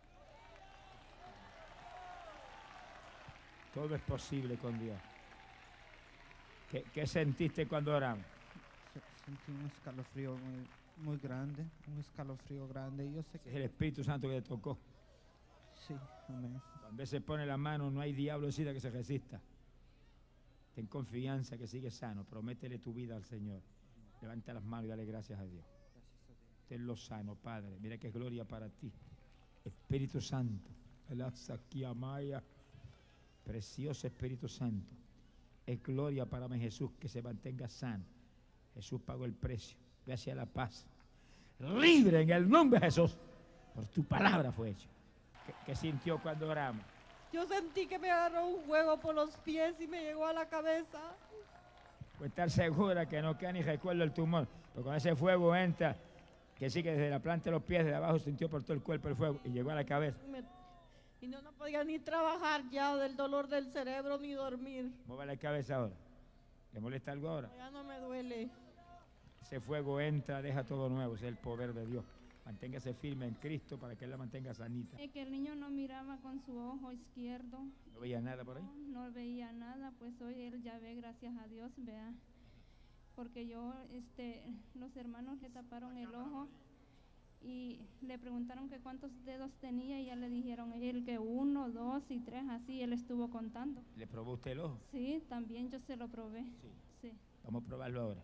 Todo es posible con Dios. ¿Qué, qué sentiste cuando oramos? Se- Sentí un escalofrío muy, muy grande, un escalofrío grande. Y yo sé Es el que Espíritu Santo que te tocó. sí, amén. Cuando Él se pone la mano, no hay diablo de SIDA que se resista. Ten confianza que sigues sano. Prométele tu vida al Señor. Levanta las manos y dale gracias a Dios. Gracias a Dios. Tenlo sano, Padre. Mira que es gloria para ti. Espíritu Santo. Amaya. Precioso Espíritu Santo. Es gloria para mí, Jesús, que se mantenga sano. Jesús pagó el precio. Ve hacia la paz. Libre en el nombre de Jesús. Por tu palabra fue hecho. ¿Qué, qué sintió cuando oramos? Yo sentí que me agarró un fuego por los pies y me llegó a la cabeza. Pues estar segura que no queda ni recuerdo el tumor. Porque cuando ese fuego entra, que sí que desde la planta de los pies de abajo sintió por todo el cuerpo el fuego y llegó a la cabeza. Me- y no, no podía ni trabajar ya del dolor del cerebro ni dormir. Mueva la cabeza ahora. ¿Le molesta algo ahora? Ya no me duele. Ese fuego entra, deja todo nuevo. Ese es el poder de Dios. Manténgase firme en Cristo para que Él la mantenga sanita. Es que el niño no miraba con su ojo izquierdo, ¿No veía nada por ahí? no, no veía nada, pues hoy él ya ve, gracias a Dios, vea. Porque yo, este, los hermanos le taparon el ojo y le preguntaron que cuántos dedos tenía y ya le dijeron él que uno, dos y tres, así él estuvo contando. ¿Le probó usted el ojo? Sí, también yo se lo probé. Sí. Sí, Vamos a probarlo ahora.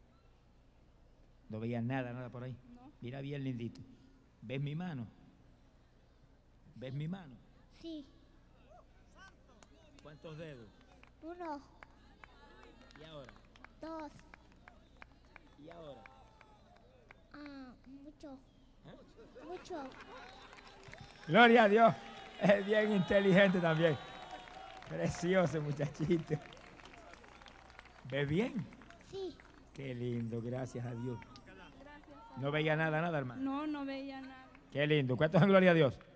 No veía nada, nada por ahí. ¿no? Mira bien, lindito. ¿Ves mi mano? ¿Ves mi mano? Sí, ¿Cuántos dedos? uno, ¿Y ahora? dos, ¿Y ahora? ah, mucho, ¿Eh? mucho. Gloria a Dios. Es bien inteligente también. Precioso muchachito. ¿Ves bien? Sí, Qué lindo, gracias a Dios. Gracias. No veía nada, nada, hermano. No, no veía nada. Qué lindo. ¿Cuántos en gloria a Dios?